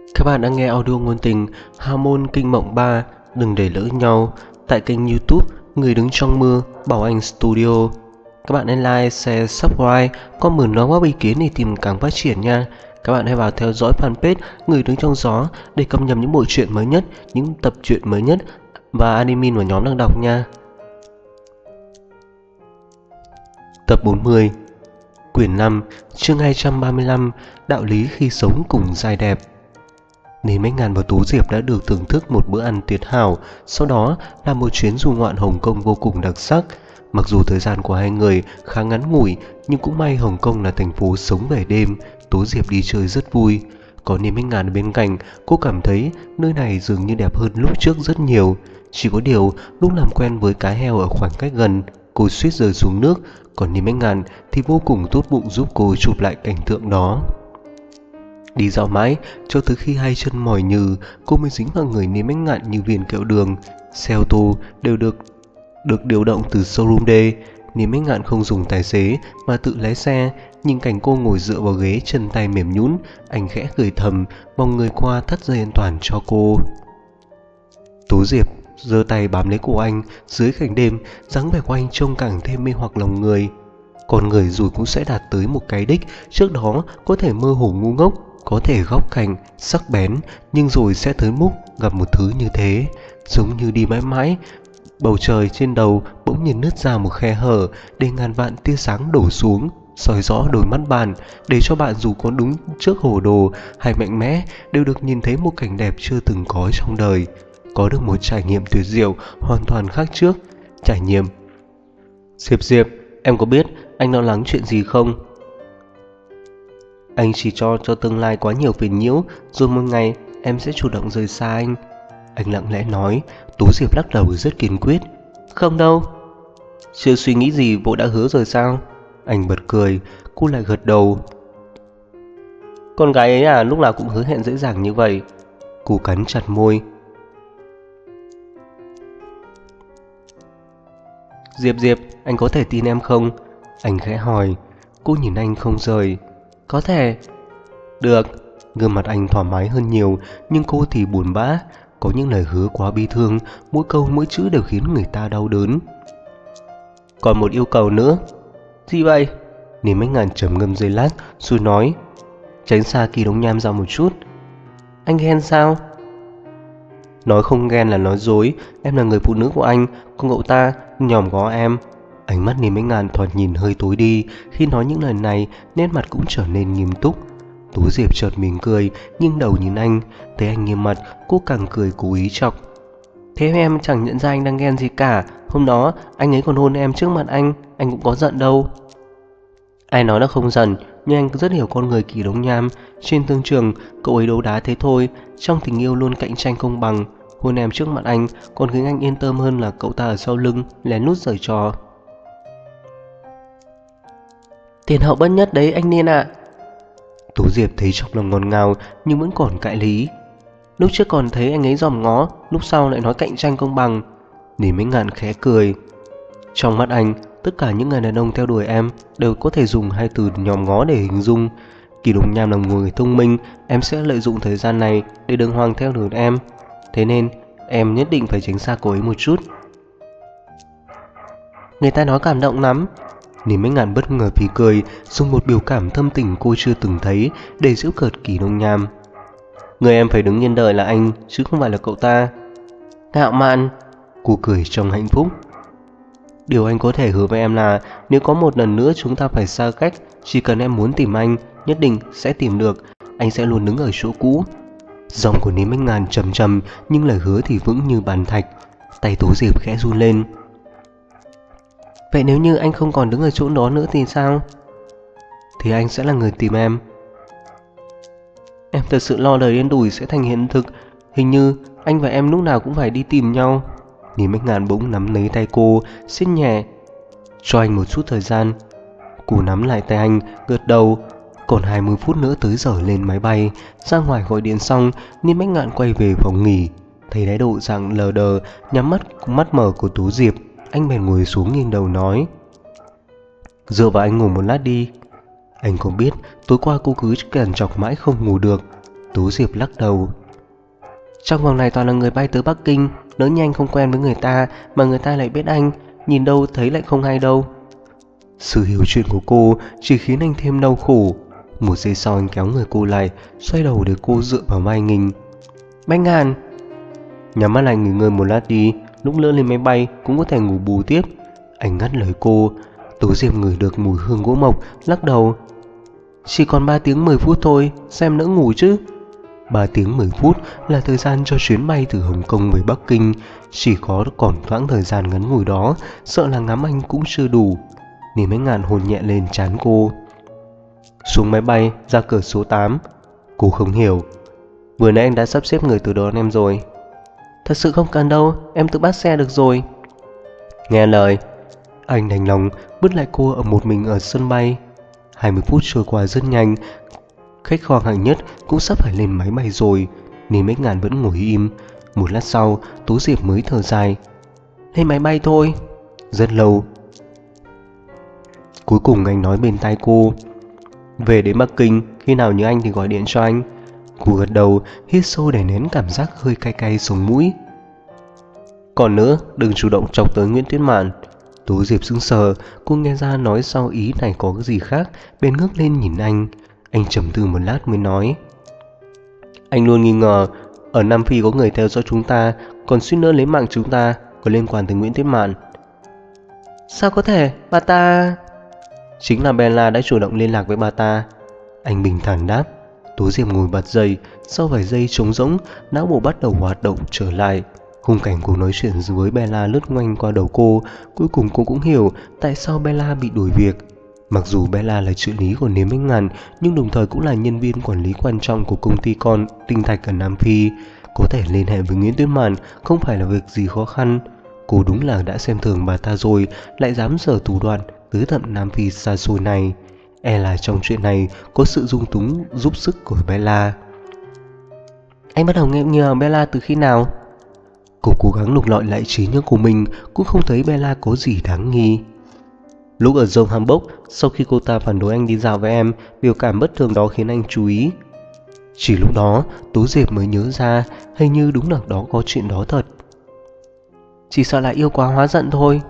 Các bạn đang nghe audio ngôn tình Hormone Kinh Mộng 3 Đừng để lỡ nhau tại kênh YouTube Người đứng trong mưa Bảo Anh Studio. Các bạn hãy like, share, subscribe, comment đóng góp ý kiến để tìm càng phát triển nha. Các bạn hãy vào theo dõi fanpage Người đứng trong gió để cập nhật những bộ truyện mới nhất, những tập truyện mới nhất và admin của nhóm đang đọc nha. Tập 40, quyển 5, chương 235, đạo lý khi sống cùng giai đẹp. Nên Bách Ngàn và Tú Diệp đã được thưởng thức một bữa ăn tuyệt hảo, sau đó là một chuyến du ngoạn Hồng Kông vô cùng đặc sắc. Mặc dù thời gian của hai người khá ngắn ngủi, nhưng cũng may Hồng Kông là thành phố sống về đêm, Tú Diệp đi chơi rất vui. Có Nên Bách Ngàn bên cạnh, cô cảm thấy nơi này dường như đẹp hơn lúc trước rất nhiều. Chỉ có điều, lúc làm quen với cá heo ở khoảng cách gần, cô suýt rơi xuống nước, còn Nên Bách Ngàn thì vô cùng tốt bụng giúp cô chụp lại cảnh tượng đó. Đi dạo mãi cho tới khi hai chân mỏi nhừ, cô mới dính vào người Nên Bách Ngạn như viên kẹo đường. Xe ô tô đều được điều động từ showroom D. Nên Bách Ngạn không dùng tài xế mà tự lái xe. Nhìn cảnh cô ngồi dựa vào ghế, chân tay mềm nhũn, anh khẽ cười thầm, vòng người qua thắt dây an toàn cho cô. Tú Diệp giơ tay bám lấy cổ anh. Dưới cảnh đêm, dáng vẻ của anh trông càng thêm mê hoặc lòng người. Con người rồi cũng sẽ đạt tới một cái đích, trước đó có thể mơ hồ ngu ngốc, có thể góc cạnh, sắc bén, nhưng rồi sẽ tới múc gặp một thứ như thế. Giống như đi mãi mãi, bầu trời trên đầu bỗng nhiên nứt ra một khe hở để ngàn vạn tia sáng đổ xuống, soi rõ đôi mắt bạn, để cho bạn dù có đứng trước hồ đồ hay mạnh mẽ đều được nhìn thấy một cảnh đẹp chưa từng có trong đời. Có được một trải nghiệm tuyệt diệu hoàn toàn khác trước. Trải nghiệm. Diệp, em có biết anh lo lắng chuyện gì không? Anh chỉ cho tương lai quá nhiều phiền nhiễu, rồi một ngày em sẽ chủ động rời xa anh. Anh lặng lẽ nói. Tú Diệp lắc đầu rất kiên quyết. Không đâu. Chưa suy nghĩ gì vội đã hứa rồi sao? Anh bật cười. Cô lại gật đầu. Con gái ấy à, lúc nào cũng hứa hẹn dễ dàng như vậy. Cô cắn chặt môi. Diệp, anh có thể tin em không? Anh khẽ hỏi. Cô nhìn anh không rời. Có thể. Được. Gương mặt anh thoải mái hơn nhiều, nhưng cô thì buồn bã. Có những lời hứa quá bi thương, mỗi câu mỗi chữ đều khiến người ta đau đớn. Còn một yêu cầu nữa. Gì vậy? Nên Bách Ngạn trầm ngâm giây lát rồi nói. Tránh xa Kỳ Đông Nham ra một chút. Anh ghen sao? Nói không ghen là nói dối. Em là người phụ nữ của anh, còn cậu ta nhòm ngó em. Ánh mắt Nên Bách Ngạn thoạt nhìn hơi tối đi. Khi nói những lời này, nét mặt cũng trở nên nghiêm túc. Tú Diệp chợt mỉm cười, nhưng đầu nhìn anh. Thấy anh nghiêm mặt, cô càng cười cố ý chọc. Thế em chẳng nhận ra anh đang ghen gì cả. Hôm đó anh ấy còn hôn em trước mặt anh cũng có giận đâu. Ai nói là không giận, nhưng anh rất hiểu con người Kỳ Đông Nham. Trên thương trường cậu ấy đấu đá thế thôi, trong tình yêu luôn cạnh tranh công bằng. Hôn em trước mặt anh còn khiến anh yên tâm hơn là cậu ta ở sau lưng lén lút giở trò. Tiền hậu bất nhất đấy anh Niên ạ. Tú Diệp thấy trong lòng ngọt ngào nhưng vẫn còn cãi lý. Lúc trước còn thấy anh ấy dòm ngó, lúc sau lại nói cạnh tranh công bằng. Nên Bách Ngạn khẽ cười. Trong mắt anh, tất cả những người đàn ông theo đuổi em đều có thể dùng hai từ nhòm ngó để hình dung. Kỳ Đông Nham là một người thông minh, em sẽ lợi dụng thời gian này để đường hoàng theo đuổi em. Thế nên em nhất định phải tránh xa cô ấy một chút. Người ta nói cảm động lắm. Nên Bách Ngạn bất ngờ phì cười, dùng một biểu cảm thâm tình cô chưa từng thấy để giễu cợt Kỳ Đông Nham. Người em phải đứng yên đợi là anh, chứ không phải là cậu ta. Ngạo mạn. Cô cười trong hạnh phúc. Điều anh có thể hứa với em là nếu có một lần nữa chúng ta phải xa cách, chỉ cần em muốn tìm anh, nhất định sẽ tìm được. Anh sẽ luôn đứng ở chỗ cũ. Giọng của Nên Bách Ngạn trầm trầm, nhưng lời hứa thì vững như bàn thạch. Tay Tú Diệp khẽ run lên. Vậy nếu như anh không còn đứng ở chỗ đó nữa thì sao? Thì anh sẽ là người tìm em. Em thật sự lo đời đen đủi sẽ thành hiện thực. Hình như anh và em lúc nào cũng phải đi tìm nhau. Nên Bách Ngạn bỗng nắm lấy tay cô, siết nhẹ. Cho anh một chút thời gian. Cô nắm lại tay anh, gật đầu. Còn 20 phút nữa tới giờ lên máy bay. Ra ngoài gọi điện xong, Nên Bách Ngạn quay về phòng nghỉ. Thấy thái độ dạng lờ đờ, nhắm mắt mở của Tú Diệp, anh bèn ngồi xuống nghiêng đầu nói. Dựa vào anh ngủ một lát đi. Anh không biết tối qua cô cứ cằn chọc mãi không ngủ được. Tú Diệp lắc đầu. Trong vòng này toàn là người bay tới Bắc Kinh, lỡ như anh không quen với người ta mà người ta lại biết anh, nhìn đâu thấy lại không hay đâu. Sự hiểu chuyện của cô chỉ khiến anh thêm đau khổ. Một giây sau anh kéo người cô lại, xoay đầu để cô dựa vào vai mình. Bách Ngàn, nhắm mắt lại nghỉ ngơi một lát đi, lúc nữa lên máy bay cũng có thể ngủ bù tiếp. Anh ngắt lời cô. Tố Diệp ngửi được mùi hương gỗ mộc, lắc đầu. Chỉ còn 3 tiếng 10 phút thôi, xem nỡ ngủ chứ. 3 tiếng 10 phút là thời gian cho chuyến bay từ Hồng Kông về Bắc Kinh. Chỉ có còn quãng thời gian ngắn ngủi đó, sợ là ngắm anh cũng chưa đủ. Nên Bách Ngạn hôn nhẹ lên trán cô. Xuống máy bay, ra cửa số 8. Cô không hiểu. Vừa nãy anh đã sắp xếp người từ đón em rồi. Thật sự không cần đâu, em tự bắt xe được rồi. Nghe lời. Anh đành lòng vứt lại cô ở một mình ở sân bay. 20 phút trôi qua rất nhanh. Khách khoang hạng nhất cũng sắp phải lên máy bay rồi, nên Bách Ngạn vẫn ngồi im. Một lát sau, Tố Diệp mới thở dài. Lên máy bay thôi. Rất lâu. Cuối cùng anh nói bên tai cô. Về đến Bắc Kinh, khi nào nhớ anh thì gọi điện cho anh. Cô gật đầu, hít sâu để nén cảm giác hơi cay cay sống mũi. Còn nữa, đừng chủ động chọc tới Nguyễn Tuyết Mạn. Tố Diệp sững sờ, cô nghe ra nói sau ý này có cái gì khác, bèn ngước lên nhìn anh. Anh trầm tư một lát mới nói. Anh luôn nghi ngờ, ở Nam Phi có người theo dõi chúng ta, còn suýt nữa lấy mạng chúng ta, có liên quan tới Nguyễn Tuyết Mạn. Sao có thể, bà ta... Chính là Bella đã chủ động liên lạc với bà ta. Anh bình thản đáp. Tố Diệp ngồi bật dậy, sau vài giây trống rỗng, não bộ bắt đầu hoạt động trở lại. Khung cảnh cuộc nói chuyện với Bella lướt ngoanh qua đầu cô. Cuối cùng cô cũng hiểu tại sao Bella bị đuổi việc. Mặc dù Bella là trợ lý của Niêm Bách Ngạn, nhưng đồng thời cũng là nhân viên quản lý quan trọng của công ty con Tinh Thạch ở Nam Phi. Có thể liên hệ với Nguyễn Tuyết Mạn không phải là việc gì khó khăn. Cô đúng là đã xem thường bà ta rồi, lại dám giở thủ đoạn tới tận Nam Phi xa xôi này. E là trong chuyện này có sự dung túng giúp sức của Bella. Anh bắt đầu nghi Bella từ khi nào? Cô cố gắng lục lọi lại trí nhớ của mình, cũng không thấy Bella có gì đáng nghi. Lúc ở Johannesburg, sau khi cô ta phản đối anh đi dạo với em, biểu cảm bất thường đó khiến anh chú ý. Chỉ lúc đó, Tố Diệp mới nhớ ra, hình như đúng là đó có chuyện đó thật. Chỉ sợ là yêu quá hóa giận thôi.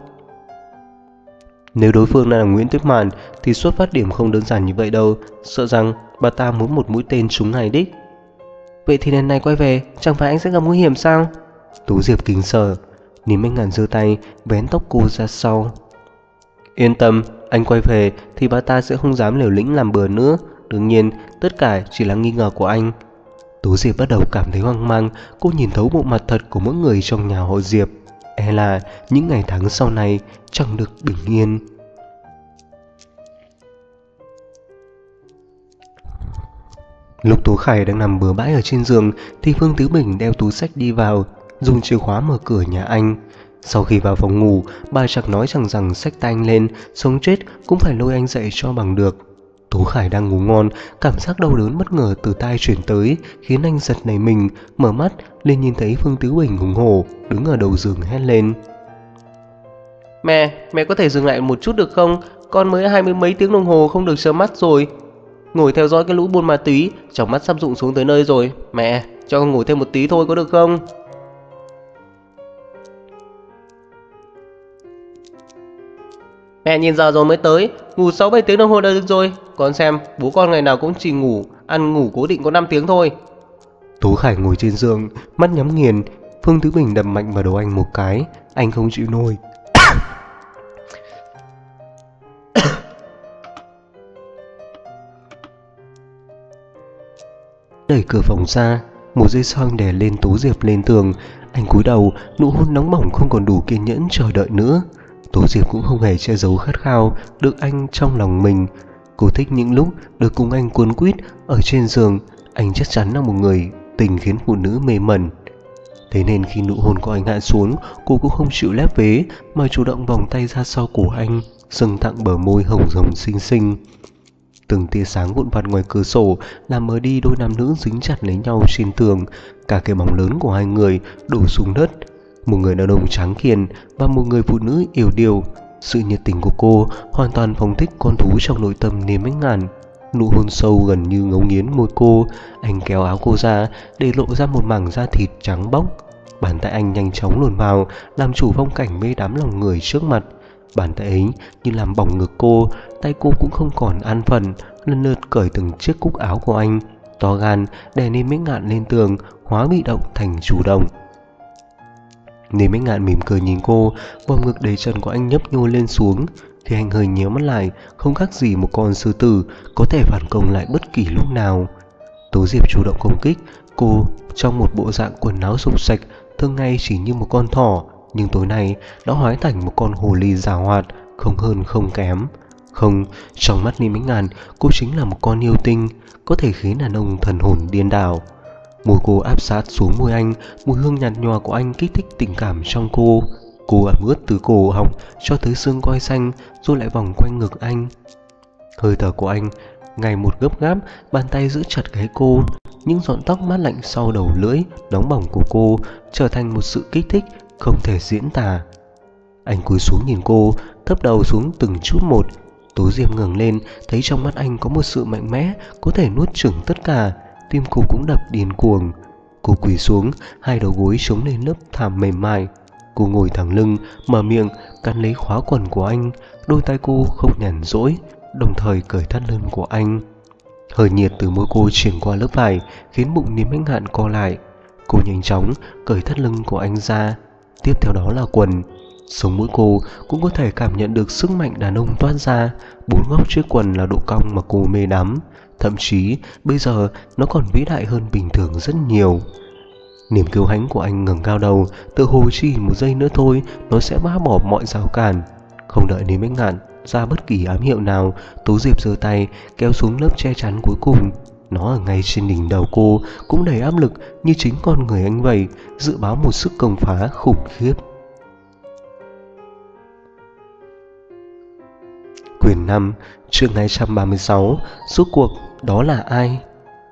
Nếu đối phương là Nguyễn Tuyết Mạn thì xuất phát điểm không đơn giản như vậy đâu, sợ rằng bà ta muốn một mũi tên trúng ngay đích. Vậy thì lần này quay về, chẳng phải anh sẽ gặp nguy hiểm sao? Tố Diệp kính sợ. Niêm Bách Ngạn giơ tay vén tóc cô ra sau. Yên tâm, anh quay về thì bà ta sẽ không dám liều lĩnh làm bừa nữa. Đương nhiên, tất cả chỉ là nghi ngờ của anh. Tố Diệp bắt đầu cảm thấy hoang mang. Cô nhìn thấu bộ mặt thật của mỗi người trong nhà họ Diệp. E là những ngày tháng sau này chẳng được bình yên. Lúc Tố Khải đang nằm bừa bãi ở trên giường thì Phương Tứ Bình đeo túi xách đi vào, dùng chìa khóa mở cửa nhà anh. Sau khi vào phòng ngủ, bà chẳng nói chẳng rằng xách tay anh lên, sống chết cũng phải lôi anh dậy cho bằng được. Tố Khải đang ngủ ngon, cảm giác đau đớn bất ngờ từ tai chuyển tới khiến anh giật nảy mình, mở mắt lên nhìn thấy Phương Tứ Bình hùng hổ đứng ở đầu giường hét lên. Mẹ có thể dừng lại một chút được không? Con mới 20 mấy tiếng đồng hồ không được chớp mắt rồi. Ngồi theo dõi cái lũ buôn ma túy, trong mắt sắp rụng xuống tới nơi rồi. Mẹ, cho con ngủ thêm một tí thôi có được không? Mẹ nhìn giờ rồi mới tới, ngủ 6-7 tiếng đồng hồ đã được rồi. Con xem, bố con ngày nào cũng chỉ ngủ, ăn ngủ cố định có 5 tiếng thôi. Tố Khải ngồi trên giường, mắt nhắm nghiền. Phương Tứ Bình đập mạnh vào đầu anh một cái. Anh không chịu nổi. Đẩy cửa phòng ra. Một giây sau anh đè lên Tố Diệp lên tường. Anh cúi đầu, nụ hôn nóng bỏng không còn đủ kiên nhẫn chờ đợi nữa. Tố Diệp cũng không hề che giấu khát khao được anh trong lòng mình. Cô thích những lúc được cùng anh cuốn quýt ở trên giường. Anh chắc chắn là một người tình khiến phụ nữ mê mẩn. Thế nên khi nụ hôn của anh hạ xuống, cô cũng không chịu lép vế mà chủ động vòng tay ra sau cổ anh, dâng tặng bờ môi hồng rồng xinh xinh. Từng tia sáng vụn vặt ngoài cửa sổ làm mờ đi đôi nam nữ dính chặt lấy nhau trên tường. Cả cái bóng lớn của hai người đổ xuống đất. Một người đàn ông tráng khiền và một người phụ nữ yểu điệu. Sự nhiệt tình của cô hoàn toàn phóng thích con thú trong nội tâm Niêm Bách Ngạn. Nụ hôn sâu gần như ngấu nghiến môi cô. Anh kéo áo cô ra để lộ ra một mảng da thịt trắng bóc. Bàn tay anh nhanh chóng luồn vào, làm chủ phong cảnh mê đắm lòng người trước mặt. Bàn tay ấy như làm bỏng ngực cô. Tay cô cũng không còn an phận, lần lượt cởi từng chiếc cúc áo của anh. To gan đè Ninh Bách Ngạn lên tường, hóa bị động thành chủ động. Ninh Bách Ngạn mỉm cười nhìn cô, vòng ngực đầy trần của anh nhấp nhô lên xuống. Thì anh hơi nhéo mắt lại, không khác gì một con sư tử có thể phản công lại bất kỳ lúc nào. Tố Diệp chủ động công kích cô trong một bộ dạng quần áo sộc sạch, thường ngày chỉ như một con thỏ, nhưng tối nay đã hóa thành một con hồ ly giàu hoạt, không hơn không kém. Không, trong mắt Ninh Bách Ngạn, cô chính là một con yêu tinh, có thể khiến đàn ông thần hồn điên đảo. Môi cô áp sát xuống môi anh, mùi hương nhạt nhòa của anh kích thích tình cảm trong cô. Cô ẩm ướt từ cổ họng cho tới xương quai xanh, rồi lại vòng quanh ngực anh. Hơi thở của anh ngày một gấp gáp, bàn tay giữ chặt gáy cô. Những giọt tóc mát lạnh sau đầu lưỡi nóng bỏng của cô trở thành một sự kích thích không thể diễn tả. Anh cúi xuống nhìn cô, thấp đầu xuống từng chút một. Tố Diệp ngẩng lên, thấy trong mắt anh có một sự mạnh mẽ có thể nuốt chửng tất cả. Tim cô cũng đập điên cuồng. Cô quỳ xuống, hai đầu gối chống lên lớp thảm mềm mại. Cô ngồi thẳng lưng, mở miệng cắn lấy khóa quần của anh. Đôi tay cô không nhàn rỗi, đồng thời cởi thắt lưng của anh. Hơi nhiệt từ môi cô chuyển qua lớp vải, khiến bụng Ninh Bách Ngạn co lại. Cô nhanh chóng cởi thắt lưng của anh ra, tiếp theo đó là quần. Sống mũi cô cũng có thể cảm nhận được sức mạnh đàn ông toát ra. Bốn góc chiếc quần là độ cong mà cô mê đắm. Thậm chí bây giờ nó còn vĩ đại hơn bình thường rất nhiều. Niềm kiêu hãnh của anh ngẩng cao đầu, tự hồ chỉ một giây nữa thôi nó sẽ bác bỏ mọi rào cản. Không đợi Ninh Bách Ngạn ra bất kỳ ám hiệu nào, Tố Diệp giơ tay kéo xuống lớp che chắn cuối cùng. Nó ở ngay trên đỉnh đầu cô, cũng đầy áp lực như chính con người anh vậy, dự báo một sức công phá khủng khiếp. Quyển 5, chương 236, rốt cuộc đó là ai?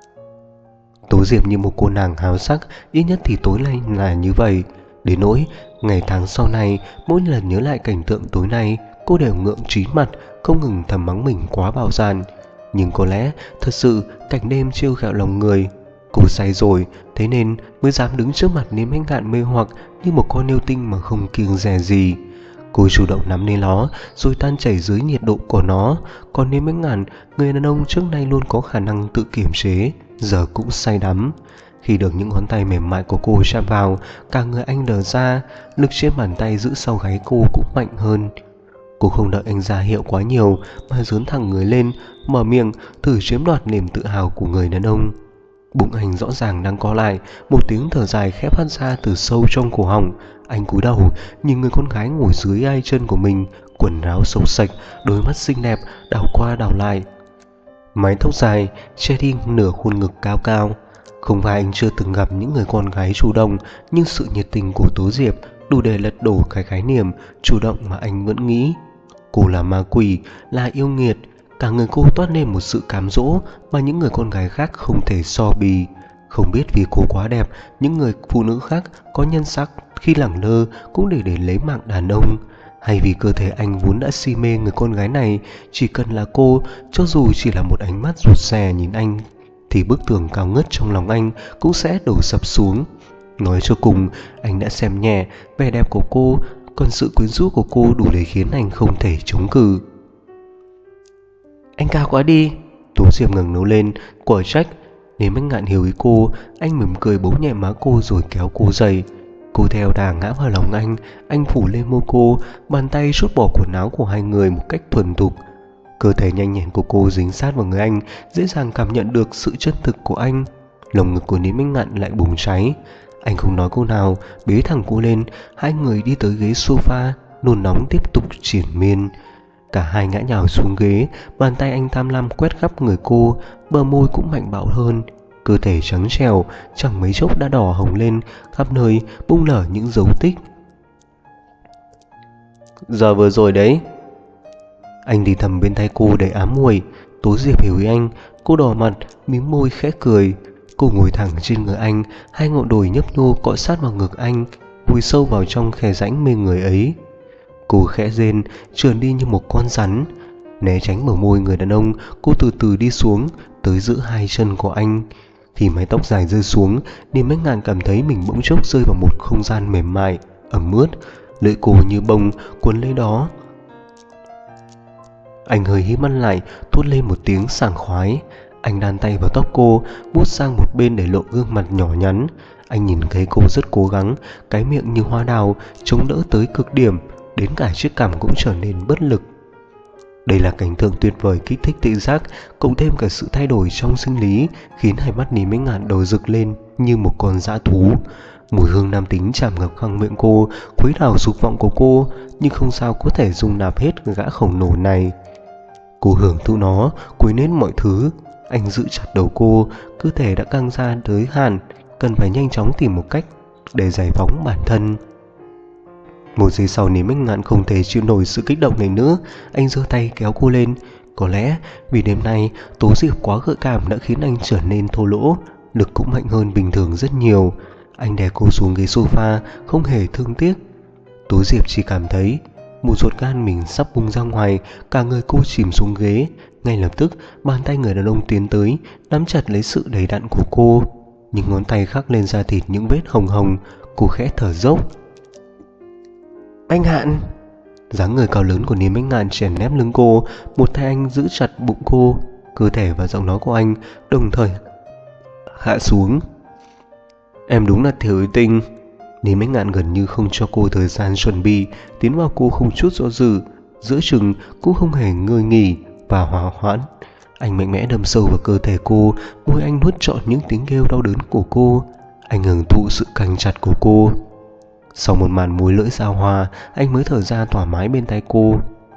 Tố Diệp như một cô nàng háo sắc, ít nhất thì tối nay là như vậy. Đến nỗi ngày tháng sau này, mỗi lần nhớ lại cảnh tượng tối nay, cô đều ngượng trí mặt, không ngừng thầm mắng mình quá bạo dạn. Nhưng có lẽ thật sự cảnh đêm trêu ghẹo lòng người. Cô say rồi, thế nên mới dám đứng trước mặt Ninh Bách Ngạn mê hoặc như một con yêu tinh mà không kiêng dè gì. Cô chủ động nắm lên nó, rồi tan chảy dưới nhiệt độ của nó. Còn Ninh Bách Ngạn, người đàn ông trước nay luôn có khả năng tự kiềm chế, giờ cũng say đắm. Khi được những ngón tay mềm mại của cô chạm vào, cả người anh đờ ra, lực trên bàn tay giữ sau gáy cô cũng mạnh hơn. Cô không đợi anh ra hiệu quá nhiều mà dướn thẳng người lên, mở miệng thử chiếm đoạt niềm tự hào của người đàn ông. Bụng anh rõ ràng đang co lại, một tiếng thở dài khẽ phát ra từ sâu trong cổ họng. Anh cúi đầu nhìn người con gái ngồi dưới hai chân của mình, quần áo xấu sạch, đôi mắt xinh đẹp đảo qua đảo lại, mái tóc dài che đi nửa khuôn ngực cao cao. Không phải anh chưa từng gặp những người con gái chủ động, nhưng sự nhiệt tình của Tố Diệp đủ để lật đổ cái khái niệm chủ động mà anh vẫn nghĩ. Cô là ma quỷ, là yêu nghiệt. Cả người cô toát lên một sự cám dỗ mà những người con gái khác không thể so bì. Không biết vì cô quá đẹp, những người phụ nữ khác có nhân sắc khi lẳng lơ cũng để lấy mạng đàn ông, hay vì cơ thể anh vốn đã si mê người con gái này. Chỉ cần là cô, cho dù chỉ là một ánh mắt rụt rè nhìn anh, thì bức tường cao ngất trong lòng anh cũng sẽ đổ sập xuống. Nói cho cùng, anh đã xem nhẹ vẻ đẹp của cô, còn sự quyến rũ của cô đủ để khiến anh không thể chống cự. Anh cao quá đi. Tố Diệp ngẩng đầu lên, quả trách. Nếu Bách Ngạn hiểu ý cô, anh mỉm cười bấu nhẹ má cô rồi kéo cô dậy. Cô theo đà ngã vào lòng anh phủ lên môi cô, bàn tay rút bỏ quần áo của hai người một cách thuần thục. Cơ thể nhanh nhẹn của cô dính sát vào người anh, dễ dàng cảm nhận được sự chân thực của anh. Lồng ngực của Ninh Bách Ngạn lại bùng cháy. Anh không nói câu nào, bế thẳng cô lên. Hai người đi tới ghế sofa, nôn nóng tiếp tục triển miên. Cả hai ngã nhào xuống ghế, bàn tay anh tham lam quét khắp người cô, bờ môi cũng mạnh bạo hơn. Cơ thể trắng trẻo chẳng mấy chốc đã đỏ hồng lên, khắp nơi bung lở những dấu tích. Giờ vừa rồi đấy. Anh thì thầm bên tay cô đầy ám muội. Tố Diệp hiểu ý anh, cô đỏ mặt, mím môi khẽ cười. Cô ngồi thẳng trên người anh, hai ngọn đùi nhấp nhô cọ sát vào ngực anh, vùi sâu vào trong khe rãnh mê người ấy. Cô khẽ rên, trườn đi như một con rắn. Né tránh bờ môi người đàn ông, cô từ từ đi xuống, tới giữa hai chân của anh. Khi mái tóc dài rơi xuống, Niềm Bách Ngạn cảm thấy mình bỗng chốc rơi vào một không gian mềm mại, ẩm ướt, lưỡi cô như bông cuốn lấy đó. Anh hơi híp mắt lại, thốt lên một tiếng sảng khoái. Anh đan tay vào tóc cô, vuốt sang một bên để lộ gương mặt nhỏ nhắn. Anh nhìn thấy cô rất cố gắng, cái miệng như hoa đào, chống đỡ tới cực điểm, đến cả chiếc cằm cũng trở nên bất lực. Đây là cảnh tượng tuyệt vời kích thích thị giác, cộng thêm cả sự thay đổi trong sinh lý, khiến hai mắt Lý Minh Ngạn đỏ rực lên như một con dã thú. Mùi hương nam tính tràn ngập khoang miệng cô, khuấy đảo dục vọng của cô, nhưng không sao có thể dung nạp hết gã khổng lồ này. Cô hưởng thụ nó, quên hết mọi thứ. Anh giữ chặt đầu cô, cơ thể đã căng ra tới hạn, cần phải nhanh chóng tìm một cách để giải phóng bản thân. Một giây sau, Lý Minh Ngạn không thể chịu nổi sự kích động này nữa. Anh giơ tay kéo cô lên. Có lẽ vì đêm nay Tố Diệp quá gợi cảm đã khiến anh trở nên thô lỗ, lực cũng mạnh hơn bình thường rất nhiều. Anh đè cô xuống ghế sofa, không hề thương tiếc. Tố Diệp chỉ cảm thấy một ruột gan mình sắp bung ra ngoài, cả người cô chìm xuống ghế. Ngay lập tức, bàn tay người đàn ông tiến tới, nắm chặt lấy sự đầy đặn của cô. Những ngón tay khắc lên da thịt những vết hồng hồng. Cô khẽ thở dốc. Anh Hạn! Dáng người cao lớn của Niềm Bách Ngạn chèn ép lưng cô, một tay anh giữ chặt bụng cô. Cơ thể và giọng nói của anh đồng thời hạ xuống. Em đúng là thiếu tinh. Niềm Bách Ngạn gần như không cho cô thời gian chuẩn bị, tiến vào cô không chút do dự, giữa chừng cũng không hề ngơi nghỉ và hòa hoãn. Anh mạnh mẽ đâm sâu vào cơ thể cô, môi anh nuốt trọn những tiếng kêu đau đớn của cô. Anh hưởng thụ sự căng chặt của cô. Sau một màn môi lưỡi giao hòa, anh mới thở ra thoải mái bên tay cô.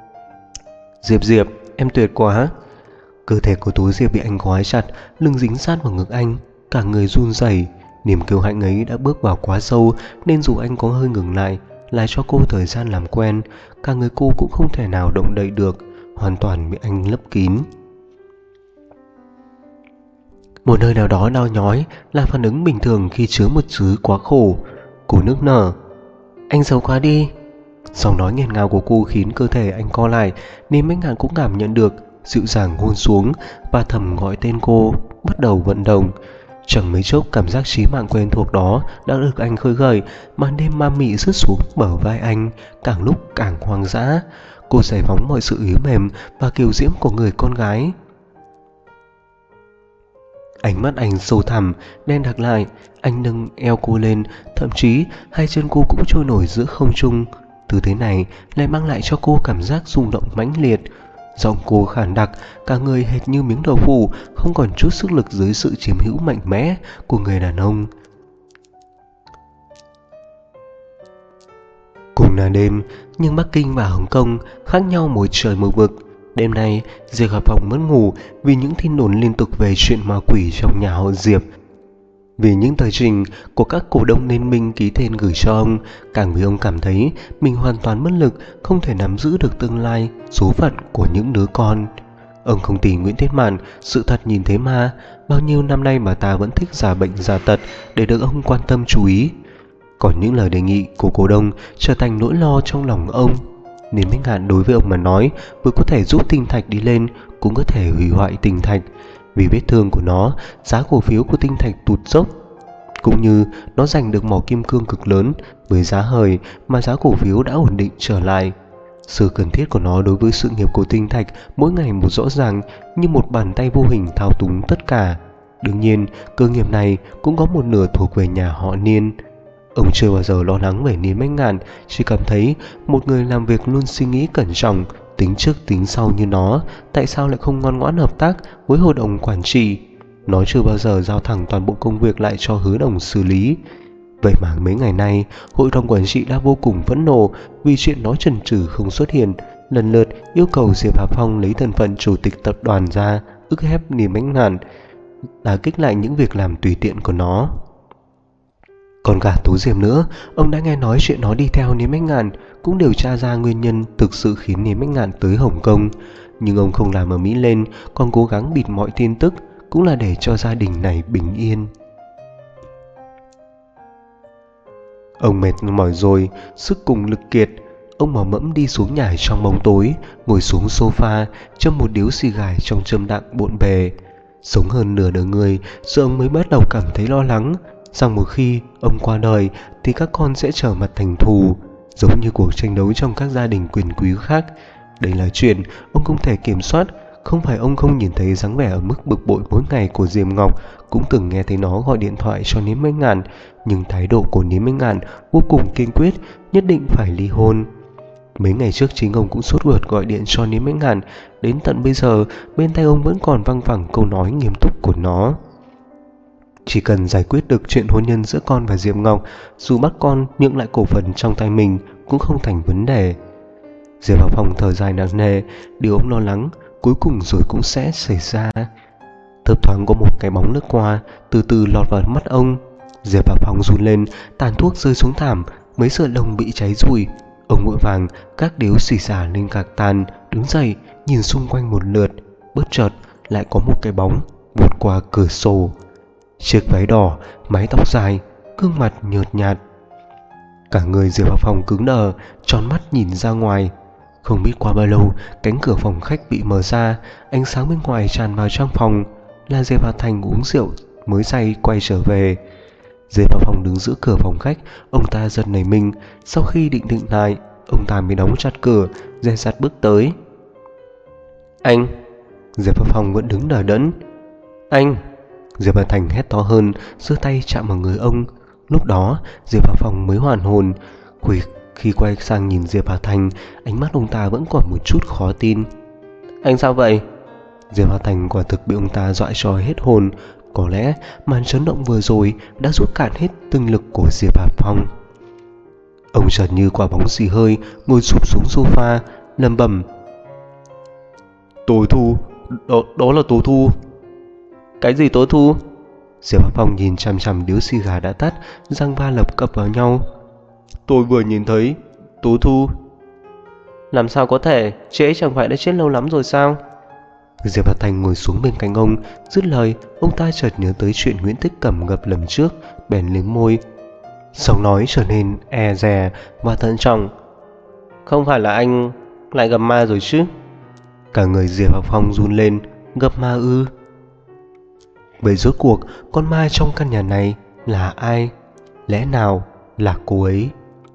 Diệp Diệp, em tuyệt quá. Cơ thể của Tố Diệp bị anh khóa chặt, lưng dính sát vào ngực anh, cả người run rẩy. Niềm kiêu hãnh ấy đã bước vào quá sâu, nên dù anh có hơi ngừng lại cho cô thời gian làm quen, cả người cô cũng không thể nào động đậy được, hoàn toàn bị anh lấp kín. Một nơi nào đó đau nhói là phản ứng bình thường khi chứa một thứ quá khổ. Cô nức nở. Anh xấu quá đi. Giọng nói nghẹn ngào của cô khiến cơ thể anh co lại, nên Bách Ngạn cũng cảm nhận được, dịu dàng hôn xuống và thầm gọi tên cô, bắt đầu vận động. Chẳng mấy chốc, cảm giác chí mạng quen thuộc đó đã được anh khơi gợi. Màn đêm ma mị rứt xuống bờ vai anh, càng lúc càng hoang dã. Cô giải phóng mọi sự yếu mềm và kiều diễm của người con gái. Ánh mắt anh sâu thẳm, đen đặc lại. Anh nâng eo cô lên, thậm chí hai chân cô cũng trôi nổi giữa không trung. Tư thế này lại mang lại cho cô cảm giác rung động mãnh liệt. Giọng cô khàn đặc, cả người hệt như miếng đậu phụ, không còn chút sức lực dưới sự chiếm hữu mạnh mẽ của người đàn ông. Cùng là đêm, nhưng Bắc Kinh và Hồng Kông khác nhau một trời một vực. Đêm nay, Diệp Khả Phong mất ngủ vì những tin đồn liên tục về chuyện ma quỷ trong nhà họ Diệp. Vì những tờ trình của các cổ đông liên minh ký tên gửi cho ông, càng vì ông cảm thấy mình hoàn toàn bất lực, không thể nắm giữ được tương lai, số phận của những đứa con. Ông không tin Nguyễn Tiết Mạn sự thật nhìn thấy ma, bao nhiêu năm nay mà ta vẫn thích giả bệnh giả tật để được ông quan tâm chú ý. Còn những lời đề nghị của cổ đông trở thành nỗi lo trong lòng ông. Nên Bách Ngạn đối với ông mà nói, vừa có thể giúp Tinh Thạch đi lên, cũng có thể hủy hoại Tinh Thạch. Vì vết thương của nó, giá cổ phiếu của Tinh Thạch tụt dốc, cũng như nó giành được mỏ kim cương cực lớn với giá hời mà giá cổ phiếu đã ổn định trở lại. Sự cần thiết của nó đối với sự nghiệp của Tinh Thạch mỗi ngày một rõ ràng, như một bàn tay vô hình thao túng tất cả. Đương nhiên, cơ nghiệp này cũng có một nửa thuộc về nhà họ Niên. Ông chưa bao giờ lo lắng về Niên Bách Ngạn, chỉ cảm thấy một người làm việc luôn suy nghĩ cẩn trọng, tính trước tính sau như nó, tại sao lại không ngoan ngoãn hợp tác với hội đồng quản trị. Nó chưa bao giờ giao thẳng toàn bộ công việc lại cho Hứa Đồng xử lý. Vậy mà mấy ngày nay, hội đồng quản trị đã vô cùng phẫn nộ vì chuyện nó chần chừ không xuất hiện, lần lượt yêu cầu Diệp Hà Phong lấy thân phận chủ tịch tập đoàn ra, ức ép Niên Bách Ngạn, đả kích lại những việc làm tùy tiện của nó. Còn cả Tố Diệp nữa, ông đã nghe nói chuyện nó đi theo Niên Bách Ngạn, cũng điều tra ra nguyên nhân thực sự khiến Niên Bách Ngạn tới Hồng Kông. Nhưng ông không làm ở Mỹ lên, còn cố gắng bịt mọi tin tức, cũng là để cho gia đình này bình yên. Ông mệt mỏi rồi, sức cùng lực kiệt, ông mò mẫm đi xuống nhà trong bóng tối, ngồi xuống sofa, châm một điếu xì gà trong châm đặng bộn bề. Sống hơn nửa đời người, giờ ông mới bắt đầu cảm thấy lo lắng rằng một khi ông qua đời thì các con sẽ trở mặt thành thù, giống như cuộc tranh đấu trong các gia đình quyền quý khác. Đây là chuyện ông không thể kiểm soát. Không phải ông không nhìn thấy dáng vẻ ở mức bực bội mỗi ngày của Diệp Ngọc, cũng từng nghe thấy nó gọi điện thoại cho Niêm Bách Ngạn, nhưng thái độ của Niêm Bách Ngạn vô cùng kiên quyết, nhất định phải ly hôn. Mấy ngày trước chính ông cũng sốt ruột gọi điện cho Niêm Bách Ngạn, đến tận bây giờ bên tay ông vẫn còn văng vẳng câu nói nghiêm túc của nó. Chỉ cần giải quyết được chuyện hôn nhân giữa con và Diệp Ngọc, dù bắt con nhượng lại cổ phần trong tay mình cũng không thành vấn đề. Diệp vào phòng thở dài nặng nề, điều ông lo lắng cuối cùng rồi cũng sẽ xảy ra. Thấp thoáng có một cái bóng lướt qua, từ từ lọt vào mắt ông. Diệp vào phòng run lên, tàn thuốc rơi xuống thảm, mấy sợi lông bị cháy rụi. Ông vội vàng các điếu xì xả lên gạc tàn, đứng dậy nhìn xung quanh một lượt. Bất chợt lại có một cái bóng vụt qua cửa sổ. Chiếc váy đỏ, mái tóc dài, gương mặt nhợt nhạt. Cả người Diệp vào phòng cứng đờ, tròn mắt nhìn ra ngoài. Không biết qua bao lâu, cánh cửa phòng khách bị mở ra, ánh sáng bên ngoài tràn vào trong phòng. Là Diệp Hà Thành uống rượu mới say quay trở về. Diệp vào phòng đứng giữa cửa phòng khách, ông ta giật nảy mình. Sau khi định thần lại, ông ta mới đóng chặt cửa, dè dặt bước tới. Anh! Diệp vào phòng vẫn đứng đờ đẫn. Anh! Diệp Hà Thành hét to hơn, giơ tay chạm vào người ông. Lúc đó Diệp vào phòng mới hoàn hồn. Khi quay sang nhìn Diệp Hà Thành, ánh mắt ông ta vẫn còn một chút khó tin. Anh sao vậy? Diệp Hà Thành quả thực bị ông ta dọa cho hết hồn. Có lẽ màn chấn động vừa rồi đã rút cạn hết tinh lực của Diệp Hà Phong. Ông chợt như quả bóng xì hơi, ngồi sụp xuống sofa, lẩm bẩm. Tối Thu, đó là Tố Thu. Cái gì Tố Thu? Diệp Hà Phong nhìn chằm chằm điếu xì gà đã tắt, răng va lập cập vào nhau. Tôi vừa nhìn thấy Tố Thu. Làm sao có thể, chị ấy chẳng phải đã chết lâu lắm rồi sao? Diệp Hà Thành ngồi xuống bên cạnh ông, dứt lời, ông ta chợt nhớ tới chuyện Nguyễn Tích Cẩm gặp lần trước, bèn liếm môi. Giọng nói trở nên e dè và thận trọng. Không phải là anh lại gặp ma rồi chứ? Cả người Diệp Hà Phong run lên. Gặp ma ư? Vậy rốt cuộc con ma trong căn nhà này là ai? Lẽ nào là cô ấy?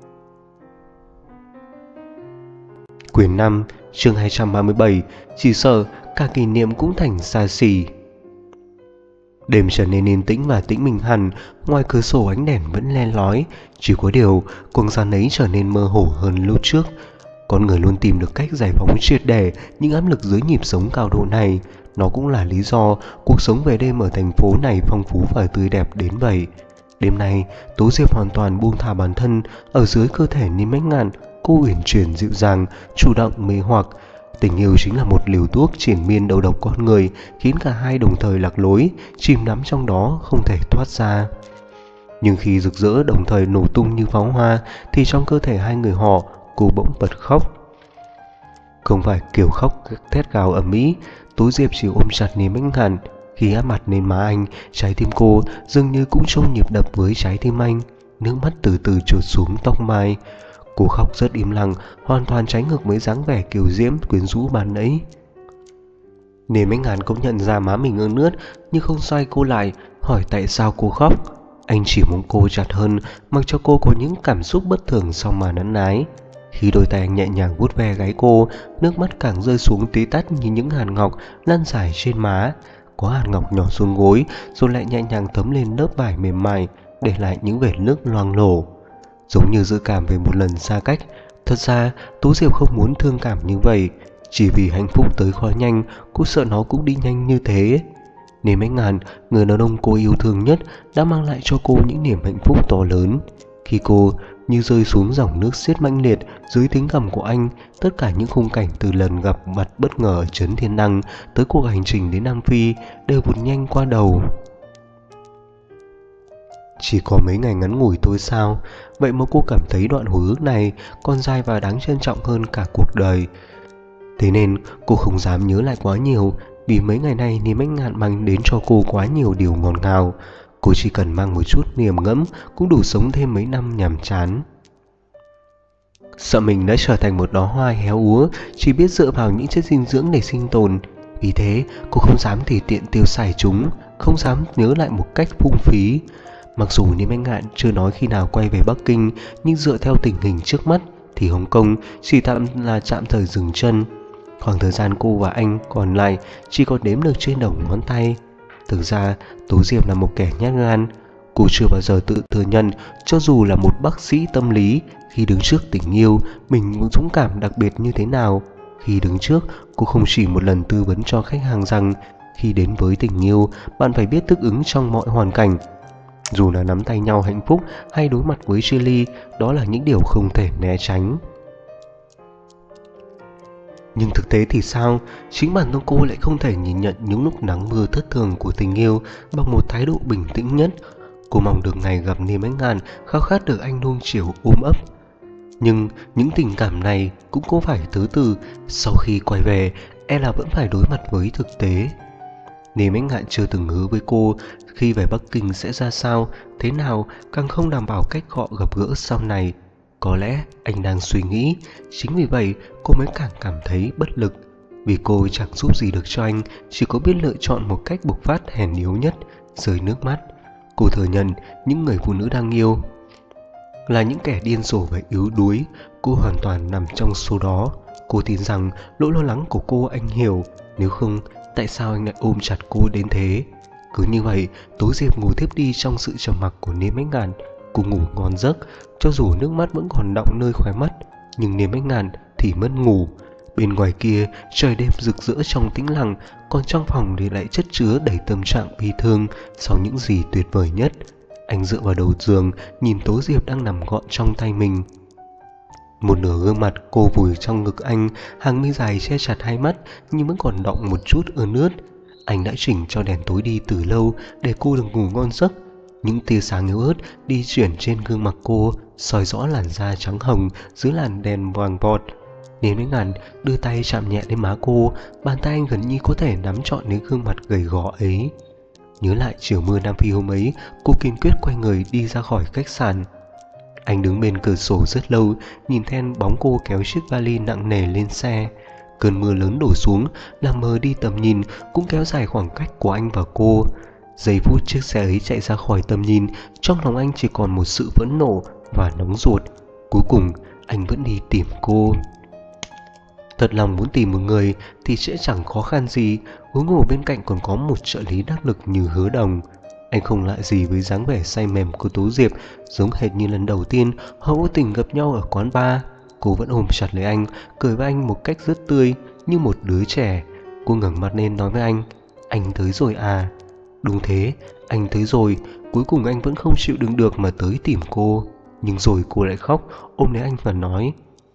Quyển 5, chương 237, chỉ sợ cả kỷ niệm cũng thành xa xỉ. Đêm trở nên yên tĩnh và tĩnh mịch hẳn, ngoài cửa sổ ánh đèn vẫn le lói, chỉ có điều không gian ấy trở nên mơ hồ hơn lúc trước. Con người luôn tìm được cách giải phóng triệt để những áp lực dưới nhịp sống cao độ này. Nó cũng là lý do cuộc sống về đêm ở thành phố này phong phú và tươi đẹp đến vậy. Đêm nay, Tố Diệp hoàn toàn buông thả bản thân. Ở dưới cơ thể Niêm Bách Ngạn, cô uyển chuyển dịu dàng, chủ động mê hoặc. Tình yêu chính là một liều thuốc triển miên đầu độc con người, khiến cả hai đồng thời lạc lối, chìm đắm trong đó không thể thoát ra. Nhưng khi rực rỡ đồng thời nổ tung như pháo hoa, thì trong cơ thể hai người họ, cô bỗng bật khóc. Không phải kiểu khóc thét gào ầm ĩ. Tố Diệp chỉ ôm chặt Niêm Bách Ngạn. Khi áp mặt lên má anh, trái tim cô dường như cũng chung nhịp đập với trái tim anh. Nước mắt từ từ trượt xuống tóc mai. Cô khóc rất im lặng, hoàn toàn trái ngược với dáng vẻ kiều diễm quyến rũ ban nãy. Niêm Bách Ngạn cũng nhận ra má mình ương nước, nhưng không xoay cô lại, hỏi tại sao cô khóc. Anh chỉ muốn cô chặt hơn, mặc cho cô có những cảm xúc bất thường sau màn ân ái. Khi đôi tay anh nhẹ nhàng vuốt ve gáy cô, nước mắt càng rơi xuống tí tách như những hạt ngọc lan rải trên má. Có hạt ngọc nhỏ xuống gối, rồi lại nhẹ nhàng thấm lên lớp vải mềm mại, để lại những vệt nước loang lổ. Giống như dự cảm về một lần xa cách. Thật ra Tố Diệp không muốn thương cảm như vậy. Chỉ vì hạnh phúc tới quá nhanh, cô sợ nó cũng đi nhanh như thế. Niêm Bách Ngạn, người đàn ông cô yêu thương nhất, đã mang lại cho cô những niềm hạnh phúc to lớn. Khi cô như rơi xuống dòng nước xiết mãnh liệt dưới tiếng gầm của anh, tất cả những khung cảnh từ lần gặp mặt bất ngờ ở trấn Thiên Đăng tới cuộc hành trình đến Nam Phi đều vụt nhanh qua đầu. Chỉ có mấy ngày ngắn ngủi thôi sao? Vậy mà cô cảm thấy đoạn hồi ức này còn dài và đáng trân trọng hơn cả cuộc đời. Thế nên cô không dám nhớ lại quá nhiều, vì mấy ngày nay Niêm Bách Ngạn mang đến cho cô quá nhiều điều ngọt ngào. Cô chỉ cần mang một chút niềm ngẫm cũng đủ sống thêm mấy năm nhàm chán. sợ mình đã trở thành một đóa hoa héo úa, chỉ biết dựa vào những chất dinh dưỡng để sinh tồn. Vì thế, cô không dám tùy tiện tiêu xài chúng, không dám nhớ lại một cách phung phí. Mặc dù Niêm Anh Ngạn chưa nói khi nào quay về Bắc Kinh, nhưng dựa theo tình hình trước mắt thì Hồng Kông chỉ tạm là tạm thời dừng chân. Khoảng thời gian cô và anh còn lại chỉ còn đếm được trên đầu ngón tay. Thực ra, Tố Diệp là một kẻ nhát gan. Cô chưa bao giờ tự thừa nhận, cho dù là một bác sĩ tâm lý, khi đứng trước tình yêu, mình cũng dũng cảm đặc biệt như thế nào. Khi đứng trước, cô không chỉ một lần tư vấn cho khách hàng rằng khi đến với tình yêu, bạn phải biết thích ứng trong mọi hoàn cảnh. Dù là nắm tay nhau hạnh phúc hay đối mặt với chia ly, đó là những điều không thể né tránh. Nhưng thực tế thì sao? Chính bản thân cô lại không thể nhìn nhận những lúc nắng mưa thất thường của tình yêu bằng một thái độ bình tĩnh nhất. Cô mong được ngày gặp Niêm Ánh Ngàn, khao khát được anh nuông chiều ôm ấp. Nhưng những tình cảm này cũng có phải từ từ, sau khi quay về, e là vẫn phải đối mặt với thực tế. Niêm Ánh Ngạn chưa từng hứa với cô khi về Bắc Kinh sẽ ra sao, thế nào, càng không đảm bảo cách họ gặp gỡ sau này. Có lẽ anh đang suy nghĩ, chính vì vậy cô mới càng cảm thấy bất lực. Vì cô chẳng giúp gì được cho anh, chỉ có biết lựa chọn một cách bộc phát hèn yếu nhất, rơi nước mắt. Cô thừa nhận những người phụ nữ đang yêu là những kẻ điên rồ và yếu đuối. Cô hoàn toàn nằm trong số đó. Cô tin rằng nỗi lo lắng của cô anh hiểu, nếu không tại sao anh lại ôm chặt cô đến thế. Cứ như vậy, Tố Diệp ngủ thiếp đi trong sự trầm mặc của Niêm Ánh Ngàn. Cô ngủ ngon giấc, cho dù nước mắt vẫn còn đọng nơi khóe mắt, nhưng Niêm Ánh Ngàn thì mất ngủ. Bên ngoài kia, trời đêm rực rỡ trong tĩnh lặng, còn trong phòng thì lại chất chứa đầy tâm trạng bi thương sau những gì tuyệt vời nhất. Anh dựa vào đầu giường, nhìn Tố Diệp đang nằm gọn trong tay mình. Một nửa gương mặt cô vùi trong ngực anh, hàng mi dài che chặt hai mắt nhưng vẫn còn đọng một chút ươn ướt. Anh đã chỉnh cho đèn tối đi từ lâu để cô được ngủ ngon giấc. Những tia sáng yếu ớt đi chuyển trên gương mặt cô, soi rõ làn da trắng hồng dưới làn đèn vàng vọt. Niêm Ánh Ngàn đưa tay chạm nhẹ lên má cô, bàn tay anh gần như có thể nắm trọn lấy gương mặt gầy gò ấy. Nhớ lại chiều mưa Nam Phi hôm ấy, cô kiên quyết quay người đi ra khỏi khách sạn. Anh đứng bên cửa sổ rất lâu, nhìn theo bóng cô kéo chiếc vali nặng nề lên xe. Cơn mưa lớn đổ xuống, làm mờ đi tầm nhìn, cũng kéo dài khoảng cách của anh và cô. Giây phút chiếc xe ấy chạy ra khỏi tầm nhìn, trong lòng anh chỉ còn một sự phẫn nộ và nóng ruột. Cuối cùng, anh vẫn đi tìm cô. Thật lòng muốn tìm một người thì sẽ chẳng khó khăn gì, huống hồ bên cạnh còn có một trợ lý đắc lực như Hứa Đồng. Anh không lạ gì với dáng vẻ say mềm của Tố Diệp, giống hệt như lần đầu tiên họ vô tình gặp nhau ở quán bar. Cô vẫn ôm chặt lấy anh, cười với anh một cách rất tươi, như một đứa trẻ. Cô ngẩng mặt lên nói với anh tới rồi à? Đúng thế, anh tới rồi. Cuối cùng anh vẫn không chịu đựng được mà tới tìm cô. Nhưng rồi cô lại khóc, ôm lấy anh và nói: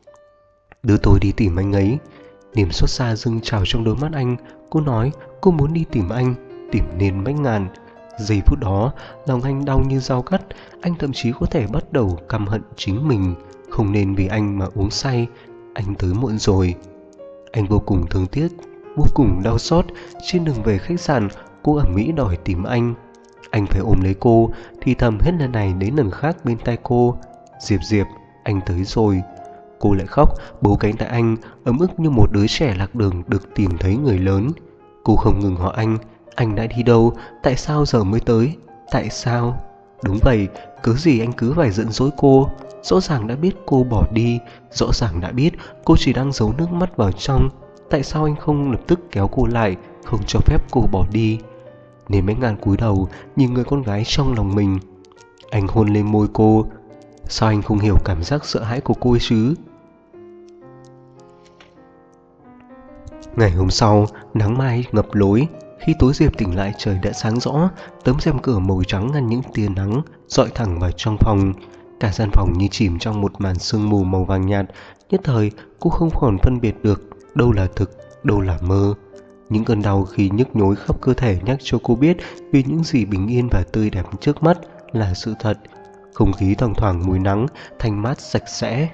đưa tôi đi tìm anh ấy. Niềm xót xa dâng trào trong đôi mắt anh. Cô nói cô muốn đi tìm anh, tìm Niêm Ánh Ngàn. Giây phút đó, lòng anh đau như dao cắt. Anh thậm chí có thể bắt đầu căm hận chính mình. Không nên vì anh mà uống say. Anh tới muộn rồi. Anh vô cùng thương tiếc, vô cùng đau xót. Trên đường về khách sạn, cô ầm ĩ đòi tìm anh. Anh phải ôm lấy cô, thì thầm hết lần này đến lần khác bên tai cô: Diệp Diệp, anh tới rồi. Cô lại khóc, bấu cánh tại anh, ấm ức như một đứa trẻ lạc đường được tìm thấy người lớn. Cô không ngừng hỏi anh đã đi đâu, tại sao giờ mới tới, tại sao? Đúng vậy, cớ gì anh cứ phải giận dỗi cô? Rõ ràng đã biết cô bỏ đi, rõ ràng đã biết cô chỉ đang giấu nước mắt vào trong. Tại sao anh không lập tức kéo cô lại, không cho phép cô bỏ đi? Niêm Ánh Ngàn cúi đầu nhìn người con gái trong lòng mình. Anh hôn lên môi cô. Sao anh không hiểu cảm giác sợ hãi của cô chứ? Ngày hôm sau, nắng mai ngập lối. Khi Tố Diệp tỉnh lại, trời đã sáng rõ. Tấm rèm cửa màu trắng ngăn những tia nắng dọi thẳng vào trong phòng. Cả gian phòng như chìm trong một màn sương mù màu vàng nhạt. Nhất thời cô không còn phân biệt được đâu là thực, đâu là mơ. Những cơn đau khi nhức nhối khắp cơ thể nhắc cho cô biết vì những gì bình yên và tươi đẹp trước mắt là sự thật. Không khí thoang thoảng mùi nắng, thanh mát sạch sẽ.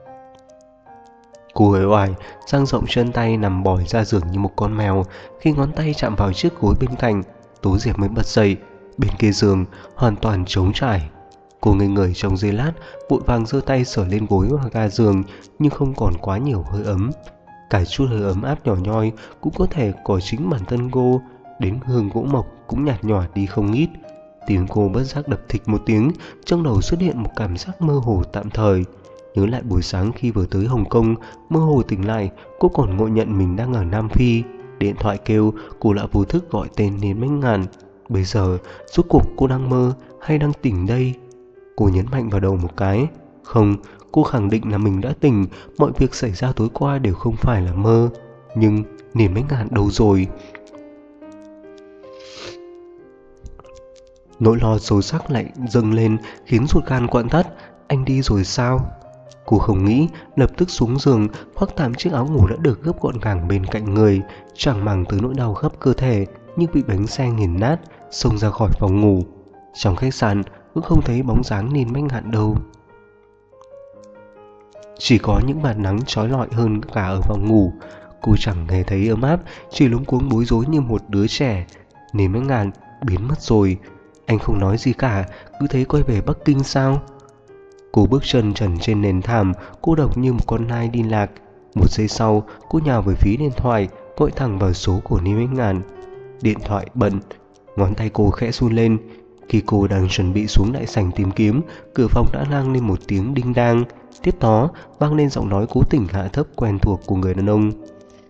Cô uể oải dang rộng chân tay nằm bòi ra giường như một con mèo. Khi ngón tay chạm vào chiếc gối bên cạnh, Tố Diệp mới bật dậy. Bên kia giường hoàn toàn trống trải. Cô ngây người trong giây lát, vội vàng giơ tay sờ lên gối và ga giường, nhưng không còn quá nhiều hơi ấm. Cả chút hơi ấm áp nhỏ nhoi cũng có thể có chính bản thân cô, đến hương gỗ mộc cũng nhạt nhòa đi không ít. Tiếng cô bất giác đập thịch một tiếng, trong đầu xuất hiện một cảm giác mơ hồ tạm thời. Nhớ lại buổi sáng khi vừa tới Hồng Kông, mơ hồ tỉnh lại, cô còn ngộ nhận mình đang ở Nam Phi. Điện thoại kêu, cô đã vô thức gọi tên Niên Bách Ngạn. Bây giờ, rốt cuộc cô đang mơ hay đang tỉnh đây? Cô nhấn mạnh vào đầu một cái. Không, cô khẳng định là mình đã tỉnh, mọi việc xảy ra tối qua đều không phải là mơ. Nhưng Niên Bách Ngạn đâu rồi? Nỗi lo sâu sắc lại dâng lên khiến ruột gan quặn thắt. Anh đi rồi sao? Cô không nghĩ, lập tức xuống giường, khoác tạm chiếc áo ngủ đã được gấp gọn gàng bên cạnh người, chẳng màng tới nỗi đau khắp cơ thể như bị bánh xe nghiền nát, xông ra khỏi phòng ngủ. Trong khách sạn cũng không thấy bóng dáng Niên Bách Ngạn đâu. Chỉ có những vạt nắng chói lọi hơn cả ở phòng ngủ. Cô chẳng hề thấy ấm áp, chỉ luống cuống bối rối như một đứa trẻ. Niên Bách Ngạn biến mất rồi. Anh không nói gì cả, cứ thế quay về Bắc Kinh sao? Cô bước chân trần trên nền thảm, cô độc như một con nai đi lạc. Một giây sau, cô nhào về phía điện thoại, gọi thẳng vào số của Niên Bách Ngạn. Điện thoại bận, ngón tay cô khẽ run lên. Khi cô đang chuẩn bị xuống đại sảnh tìm kiếm, cửa phòng đã vang lên một tiếng đinh đang. Tiếp đó, vang lên giọng nói cố tình hạ thấp quen thuộc của người đàn ông.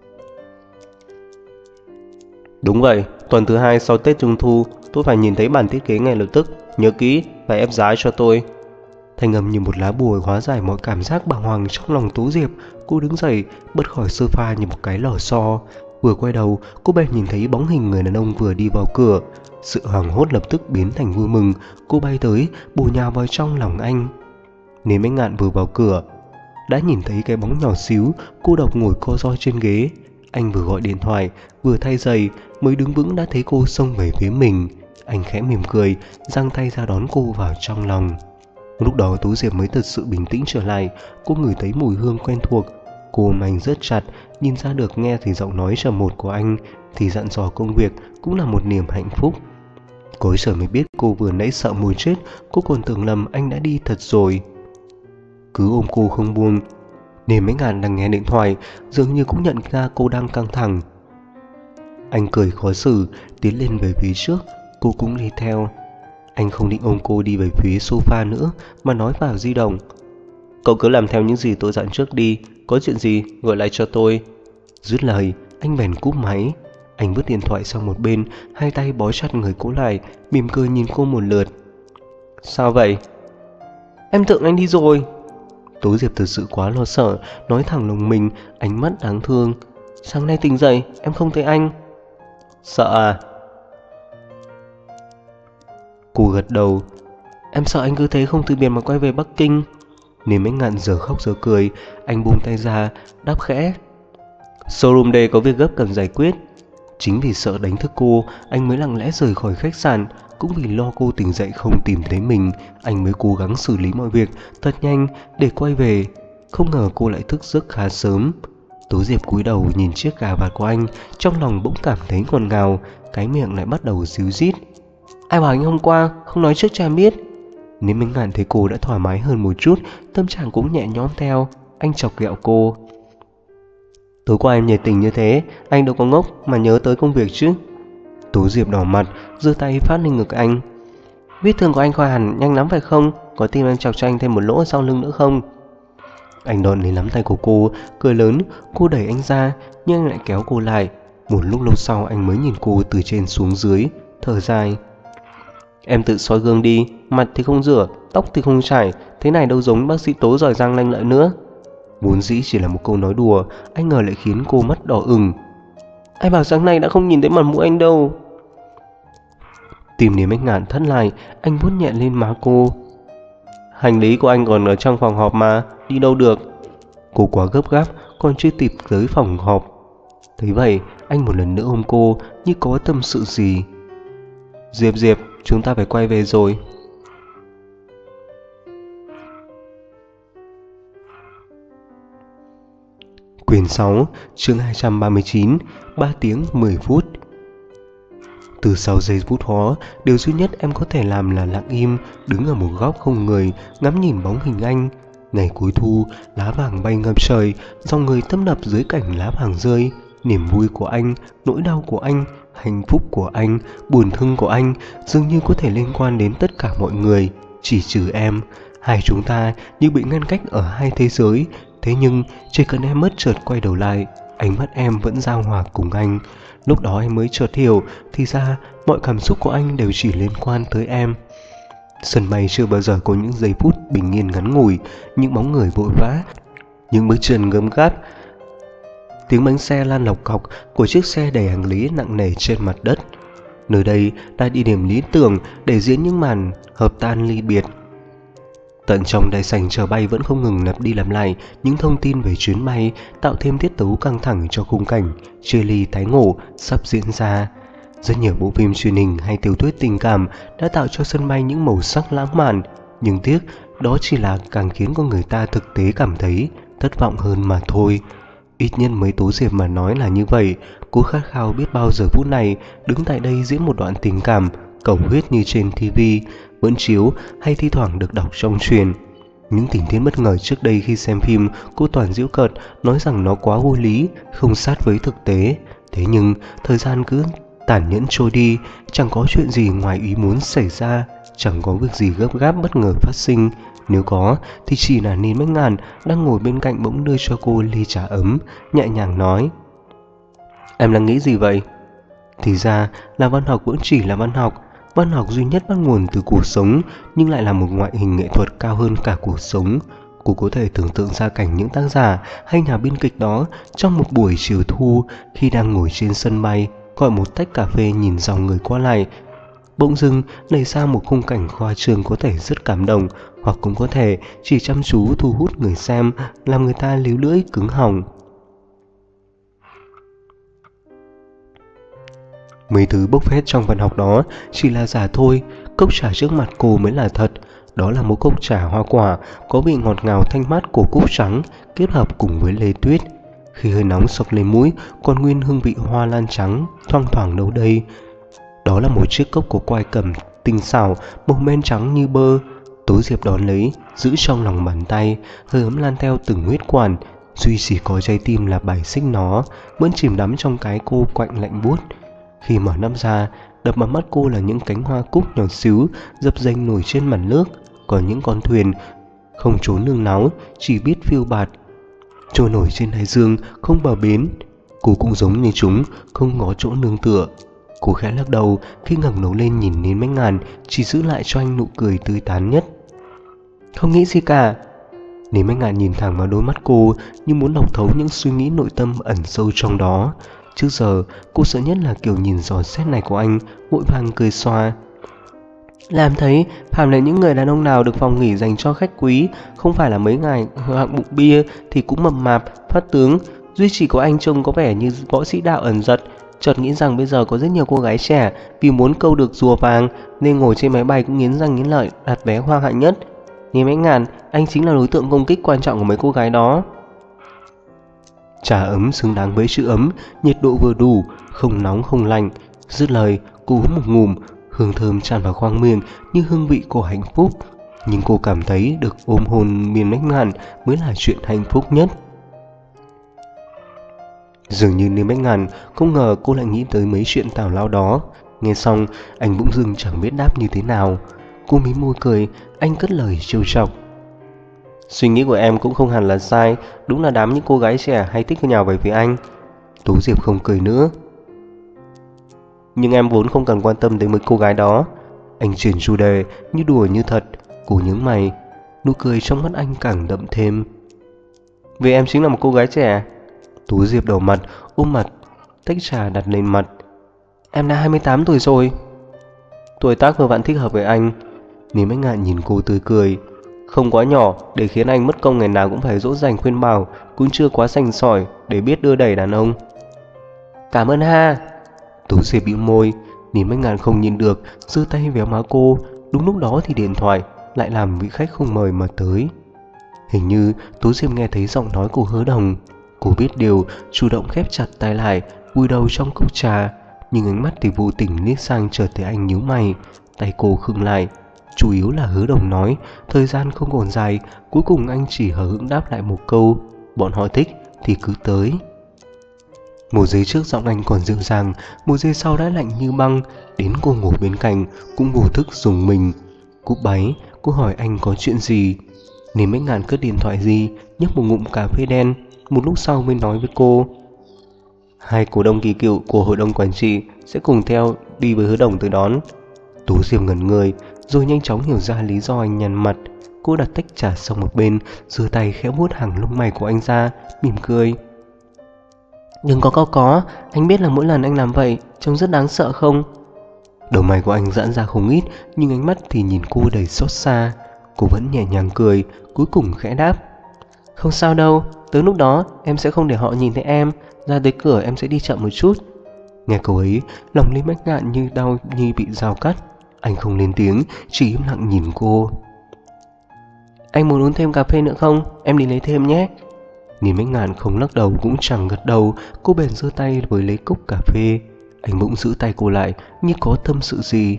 Đúng vậy, tuần thứ 2 sau Tết Trung Thu, tôi phải nhìn thấy bản thiết kế ngay lập tức. Nhớ kỹ, phải ép giá cho tôi. Thanh âm như một lá bùa hóa giải mọi cảm giác bàng hoàng trong lòng Tố Diệp. Cô đứng dậy, bật khỏi sofa như một cái lò xo. Vừa quay đầu, cô bèn nhìn thấy bóng hình người đàn ông vừa đi vào cửa. Sự hoảng hốt lập tức biến thành vui mừng. Cô bay tới, bổ nhào vào trong lòng anh. Niên Bách Ngạn vừa vào cửa, đã nhìn thấy cái bóng nhỏ xíu, cô độc ngồi co ro trên ghế. Anh vừa gọi điện thoại, vừa thay giày, mới đứng vững đã thấy cô xông về phía mình. Anh khẽ mỉm cười, giang tay ra đón cô vào trong lòng. Lúc đó Tú Diệp mới thật sự bình tĩnh trở lại. Cô ngửi thấy mùi hương quen thuộc. Cô ôm anh rất chặt, nhìn ra được nghe thì giọng nói trầm một của anh thì dặn dò công việc cũng là một niềm hạnh phúc. Cô giờ mới biết cô vừa nãy sợ mùi chết, cô còn tưởng lầm anh đã đi thật rồi. Cứ ôm cô không buông. Niên Bách Ngạn đang nghe điện thoại, dường như cũng nhận ra cô đang căng thẳng. Anh cười khó xử, tiến lên về phía trước, cô cũng đi theo. Anh không định ôm cô đi về phía sofa nữa, mà nói vào di động. Cậu cứ làm theo những gì tôi dặn trước đi, có chuyện gì gọi lại cho tôi. Dứt lời, anh bèn cúp máy. Anh vứt điện thoại sang một bên, hai tay bó chặt người cô lại, mỉm cười nhìn cô một lượt. Sao vậy? Em tưởng anh đi rồi. Tố Diệp thực sự quá lo sợ, nói thẳng lòng mình, ánh mắt đáng thương. Sáng nay tỉnh dậy, em không thấy anh. Sợ à? Cô gật đầu. Em sợ anh cứ thế không từ biệt mà quay về Bắc Kinh. Niên Bách Ngạn giờ khóc giờ cười. Anh buông tay ra, đáp khẽ. Showroom đây có việc gấp cần giải quyết. Chính vì sợ đánh thức cô, anh mới lặng lẽ rời khỏi khách sạn. Cũng vì lo cô tỉnh dậy không tìm thấy mình, anh mới cố gắng xử lý mọi việc thật nhanh để quay về. Không ngờ cô lại thức giấc khá sớm. Tố Diệp cúi đầu nhìn chiếc gà vạt của anh, trong lòng bỗng cảm thấy ngọt ngào, cái miệng lại bắt đầu ríu rít. Ai bảo anh hôm qua không nói trước cho em biết. Niên Bách Ngạn thấy cô đã thoải mái hơn một chút, tâm trạng cũng nhẹ nhõm theo. Anh chọc ghẹo cô. Tối qua em nhiệt tình như thế, anh đâu có ngốc mà nhớ tới công việc chứ. Tố Diệp đỏ mặt, giơ tay phát lên ngực anh. Vết thương của anh khỏi hẳn nhanh lắm phải không? Có tin anh chọc cho anh thêm một lỗ sau lưng nữa không? Anh đón lấy nắm tay của cô, cười lớn. Cô đẩy anh ra, nhưng anh lại kéo cô lại. Một lúc lâu sau anh mới nhìn cô từ trên xuống dưới, thở dài. Em tự soi gương đi, mặt thì không rửa, tóc thì không chải, thế này đâu giống bác sĩ Tố giỏi giang lanh lợi nữa. Vốn dĩ chỉ là một câu nói đùa, anh ngờ lại khiến cô mắt đỏ ửng. Ai bảo sáng nay đã không nhìn thấy mặt mũi anh đâu. Tim Niên Bách Ngạn thắt lại, anh vuốt nhẹ lên má cô. Hành lý của anh còn ở trong phòng họp mà, đi đâu được. Cô quá gấp gáp, còn chưa kịp tới phòng họp. Thấy vậy, anh một lần nữa ôm cô như có tâm sự gì. Diệp, chúng ta phải quay về rồi. Quyển 6, chương 239, 3 tiếng 10 phút. Từ sau giây phút đó, điều duy nhất em có thể làm là lặng im, đứng ở một góc không người, ngắm nhìn bóng hình anh. Ngày cuối thu, lá vàng bay ngập trời, dòng người tấp nập dưới cảnh lá vàng rơi. Niềm vui của anh, nỗi đau của anh, hạnh phúc của anh, buồn thương của anh dường như có thể liên quan đến tất cả mọi người, chỉ trừ em. Hai chúng ta như bị ngăn cách ở hai thế giới. Thế nhưng chỉ cần em bất chợt quay đầu lại, ánh mắt em vẫn giao hòa cùng anh. Lúc đó em mới chợt hiểu, thì ra mọi cảm xúc của anh đều chỉ liên quan tới em. Sân bay chưa bao giờ có những giây phút bình yên ngắn ngủi, những bóng người vội vã, những bước chân gấp gáp, tiếng bánh xe lan lộc cọc của chiếc xe đầy hành lý nặng nề trên mặt đất. Nơi đây là địa điểm lý tưởng để diễn những màn hợp tan ly biệt. Tận trong đại sảnh chờ bay vẫn không ngừng lặp đi lặp lại những thông tin về chuyến bay, tạo thêm tiết tấu căng thẳng cho khung cảnh chia ly tái ngộ sắp diễn ra. Rất nhiều bộ phim truyền hình hay tiểu thuyết tình cảm đã tạo cho sân bay những màu sắc lãng mạn, nhưng tiếc đó chỉ là càng khiến con người ta thực tế cảm thấy thất vọng hơn mà thôi. Ít nhất mấy Tố Diệp mà nói là như vậy. Cô khát khao biết bao giờ phút này đứng tại đây diễn một đoạn tình cảm cầu huyết như trên TV vẫn chiếu hay thi thoảng được đọc trong truyền. Những tình tiết bất ngờ trước đây khi xem phim cô toàn giễu cợt, nói rằng nó quá vô lý, không sát với thực tế. Thế nhưng thời gian cứ tàn nhẫn trôi đi, chẳng có chuyện gì ngoài ý muốn xảy ra, chẳng có việc gì gấp gáp bất ngờ phát sinh. Nếu có thì chỉ là Ninh Bách Ngàn đang ngồi bên cạnh bỗng đưa cho cô ly trà ấm, nhẹ nhàng nói: "Em đang nghĩ gì vậy?" Thì ra là văn học vẫn chỉ là văn học. Văn học duy nhất bắt nguồn từ cuộc sống, nhưng lại là một ngoại hình nghệ thuật cao hơn cả cuộc sống. Cô có thể tưởng tượng ra cảnh những tác giả hay nhà biên kịch đó trong một buổi chiều thu, khi đang ngồi trên sân bay, gọi một tách cà phê nhìn dòng người qua lại, bỗng dưng nảy ra một khung cảnh khoa trương có thể rất cảm động, hoặc cũng có thể chỉ chăm chú thu hút người xem, làm người ta líu lưỡi cứng họng. Mấy thứ bốc phét trong văn học đó chỉ là giả thôi. Cốc trà trước mặt cô mới là thật. Đó là một cốc trà hoa quả có vị ngọt ngào thanh mát của cúc trắng kết hợp cùng với lê tuyết. Khi hơi nóng sộc lên mũi còn nguyên hương vị hoa lan trắng thoang thoảng đâu đây. Đó là một chiếc cốc có quai cầm tinh xảo, màu men trắng như bơ. Tố Diệp đón lấy, giữ trong lòng bàn tay, hơi ấm lan theo từng huyết quản. Duy chỉ có trái tim là bài xích nó vẫn chìm đắm trong cái cô quạnh lạnh buốt. Khi mở nắp ra, đập vào mắt cô là những cánh hoa cúc nhỏ xíu dập dềnh nổi trên mặt nước. Còn những con thuyền không trốn nương náu, chỉ biết phiêu bạt trôi nổi trên đại dương không bờ bến. Cô cũng giống như chúng, không có chỗ nương tựa. Cô khẽ lắc đầu khi ngẩng đầu lên nhìn Ninh Bách Ngàn, chỉ giữ lại cho anh nụ cười tươi tán nhất. "Không nghĩ gì cả." Ninh Bách Ngàn nhìn thẳng vào đôi mắt cô như muốn đọc thấu những suy nghĩ nội tâm ẩn sâu trong đó. Trước giờ cô sợ nhất là kiểu nhìn dò xét này của anh, vội vàng cười xoa: "Làm thấy phàm là những người đàn ông nào được phòng nghỉ dành cho khách quý, không phải là mấy ngày hạng bụng bia thì cũng mập mạp, phát tướng. Duy chỉ có anh trông có vẻ như võ sĩ đạo ẩn giật. Chợt nghĩ rằng bây giờ có rất nhiều cô gái trẻ vì muốn câu được rùa vàng nên ngồi trên máy bay cũng nghiến răng nghiến lợi đặt vé hoang hạng nhất. Ninh Bách Ngàn, anh chính là đối tượng công kích quan trọng của mấy cô gái đó." Trà ấm xứng đáng với chữ ấm, nhiệt độ vừa đủ, không nóng không lạnh. Dứt lời, cô hút một ngụm, hương thơm tràn vào khoang miệng như hương vị của hạnh phúc. Nhưng cô cảm thấy được ôm hôn Ninh Bách Ngàn mới là chuyện hạnh phúc nhất. Dường như Ninh Bách Ngàn không ngờ cô lại nghĩ tới mấy chuyện tào lao đó. Nghe xong, anh bỗng dưng chẳng biết đáp như thế nào. Cô mím môi cười, anh cất lời trêu chọc: "Suy nghĩ của em cũng không hẳn là sai, đúng là đám những cô gái trẻ hay thích nhào về phía anh." Tố Diệp không cười nữa: "Nhưng em vốn không cần quan tâm đến mấy cô gái đó." Anh chuyển chủ đề như đùa như thật. Cô nhướng mày, nụ cười trong mắt anh càng đậm thêm: "Vì em chính là một cô gái trẻ." Tố Diệp đỏ mặt, ôm mặt tách trà đặt lên mặt: "Em đã 28 tuổi rồi." "Tuổi tác vừa vặn thích hợp với anh." Ninh Bách Ngạn nhìn cô tươi cười: "Không quá nhỏ để khiến anh mất công ngày nào cũng phải dỗ dành khuyên bảo, cũng chưa quá sành sỏi để biết đưa đẩy đàn ông." "Cảm ơn ha." Tố Diệp bĩu môi. Ninh Bách Ngạn không nhìn được, giơ tay véo má cô. Đúng lúc đó thì điện thoại lại làm vị khách không mời mà tới. Hình như Tố Diệp nghe thấy giọng nói của Hứa Đồng. Cô biết điều, chủ động khép chặt tay lại, vùi đầu trong cốc trà. nhưng ánh mắt thì vô tình liếc sang chợt thấy anh nhíu mày. Tay cô khựng lại. Chủ yếu là Hứa Đồng nói, thời gian không còn dài. Cuối cùng anh chỉ hờ hững đáp lại một câu, bọn họ thích thì cứ tới. Một giây trước giọng anh còn dịu dàng, một giây sau đã lạnh như băng. Đến cô ngồi bên cạnh cũng vô thức rùng mình. Cúp máy, cô hỏi anh có chuyện gì. Nên Bách Ngạn cất điện thoại đi, nhấp một ngụm cà phê đen. Một lúc sau mới nói với cô, 2 cổ đông kỳ cựu của hội đồng quản trị sẽ cùng theo đi với Hứa Đồng tới đón. Tú Diệp ngẩn người, rồi nhanh chóng hiểu ra lý do anh nhăn mặt. Cô đặt tách trà sang một bên, giơ tay khẽ vuốt hàng lông mày của anh ra, mỉm cười. Đừng có, anh biết là mỗi lần anh làm vậy trông rất đáng sợ không? Đầu mày của anh giãn ra không ít, nhưng ánh mắt thì nhìn cô đầy xót xa. Cô vẫn nhẹ nhàng cười, cuối cùng khẽ đáp, không sao đâu, tới lúc đó em sẽ không để họ nhìn thấy em. Ra tới cửa em sẽ đi chậm một chút. Nghe câu ấy, lòng Lý Bách Ngạn như đau như bị dao cắt. Anh không lên tiếng, chỉ im lặng nhìn cô. Anh muốn uống thêm cà phê nữa không? Em đi lấy thêm nhé. Lý Bách Ngạn không lắc đầu cũng chẳng gật đầu. Cô bèn giơ tay với lấy cốc cà phê. Anh bỗng giữ tay cô lại như có tâm sự gì.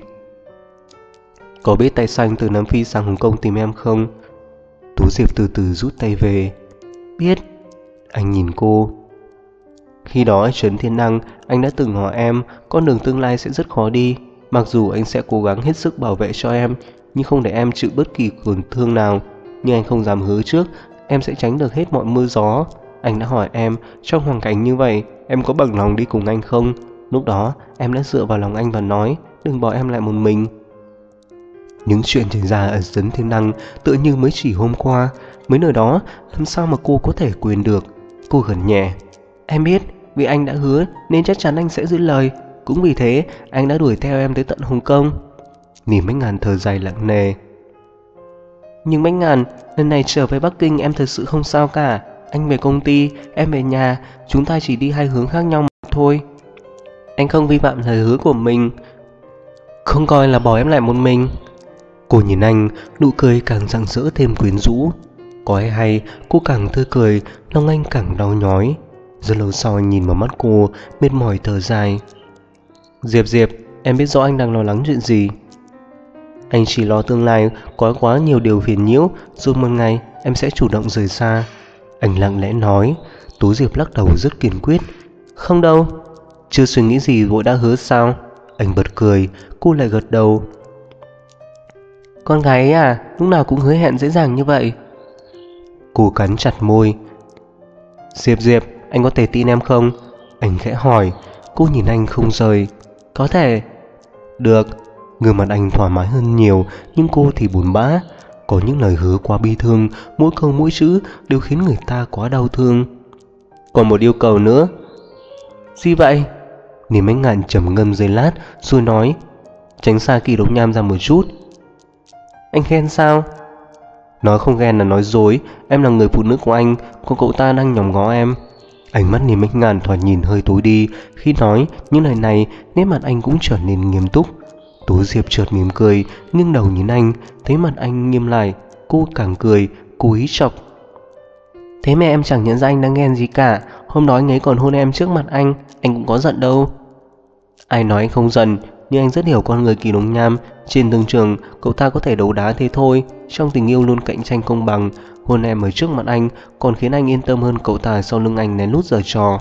Có biết tay xanh từ Nam Phi sang Hồng Kông tìm em không? Tú Diệp từ từ rút tay về. Biết. Anh nhìn cô. Khi đó ở Trấn Thiên Năng, anh đã từng hỏi em con đường tương lai sẽ rất khó đi. Mặc dù anh sẽ cố gắng hết sức bảo vệ cho em, nhưng không để em chịu bất kỳ tổn thương nào. Nhưng anh không dám hứa trước em sẽ tránh được hết mọi mưa gió. Anh đã hỏi em, trong hoàn cảnh như vậy em có bằng lòng đi cùng anh không? Lúc đó em đã dựa vào lòng anh và nói, đừng bỏ em lại một mình. Những chuyện xảy ra ở Trấn Thiên Năng tựa như mới chỉ hôm qua. Mấy nơi đó làm sao mà cô có thể quên được. Cô gật nhẹ. Em biết, vì anh đã hứa nên chắc chắn anh sẽ giữ lời. Cũng vì thế anh đã đuổi theo em tới tận Hồng Kông. Nỉ Bách Ngạn thở dài nặng nề. Nhưng Bách Ngạn, lần này trở về Bắc Kinh em thật sự không sao cả. Anh về công ty, em về nhà, chúng ta chỉ đi hai hướng khác nhau mà thôi. Anh không vi phạm lời hứa của mình, không coi là bỏ em lại một mình. Cô nhìn anh, nụ cười càng rạng rỡ thêm quyến rũ. Có hay cô càng tươi cười, lòng anh càng đau nhói. Rất lâu sau anh nhìn vào mắt cô, mệt mỏi thở dài. Diệp, em biết rõ anh đang lo lắng chuyện gì. Anh chỉ lo tương lai có quá nhiều điều phiền nhiễu, rồi một ngày em sẽ chủ động rời xa. Anh lặng lẽ nói. Tú Diệp lắc đầu rất kiên quyết. Không đâu. Chưa suy nghĩ gì vội đã hứa sao? Anh bật cười, cô lại gật đầu. Con gái ấy à, lúc nào cũng hứa hẹn dễ dàng như vậy. Cô cắn chặt môi. Diệp, anh có thể tin em không? Anh khẽ hỏi. Cô nhìn anh không rời. Có thể. Được. Gương mặt anh thoải mái hơn nhiều, nhưng cô thì buồn bã. Có những lời hứa quá bi thương, mỗi câu mỗi chữ đều khiến người ta quá đau thương. Còn một yêu cầu nữa. Gì vậy? Niềm Bách Ngạn trầm ngâm giây lát rồi nói, tránh xa Kỳ Đống Nham ra một chút. Anh ghen sao? Nói không ghen là nói dối. Em là người phụ nữ của anh, còn cậu ta đang nhòm ngó em. Ánh mắt Niềm Bách Ngạn thoạt nhìn hơi tối đi. Khi nói những lời này, nét mặt anh cũng trở nên nghiêm túc. Tú Diệp chợt mỉm cười, nghiêng đầu nhìn anh. Thấy mặt anh nghiêm lại, cô càng cười, cố ý chọc. Thế mà em chẳng nhận ra anh đang ghen gì cả. Hôm đó anh ấy còn hôn em trước mặt anh cũng có giận đâu. Ai nói anh không giận, nhưng anh rất hiểu con người Kỳ Đống Nham. Trên thương trường, cậu ta có thể đấu đá thế thôi. Trong tình yêu luôn cạnh tranh công bằng. Hôn em ở trước mặt anh còn khiến anh yên tâm hơn cậu ta sau lưng anh lén lút giở trò.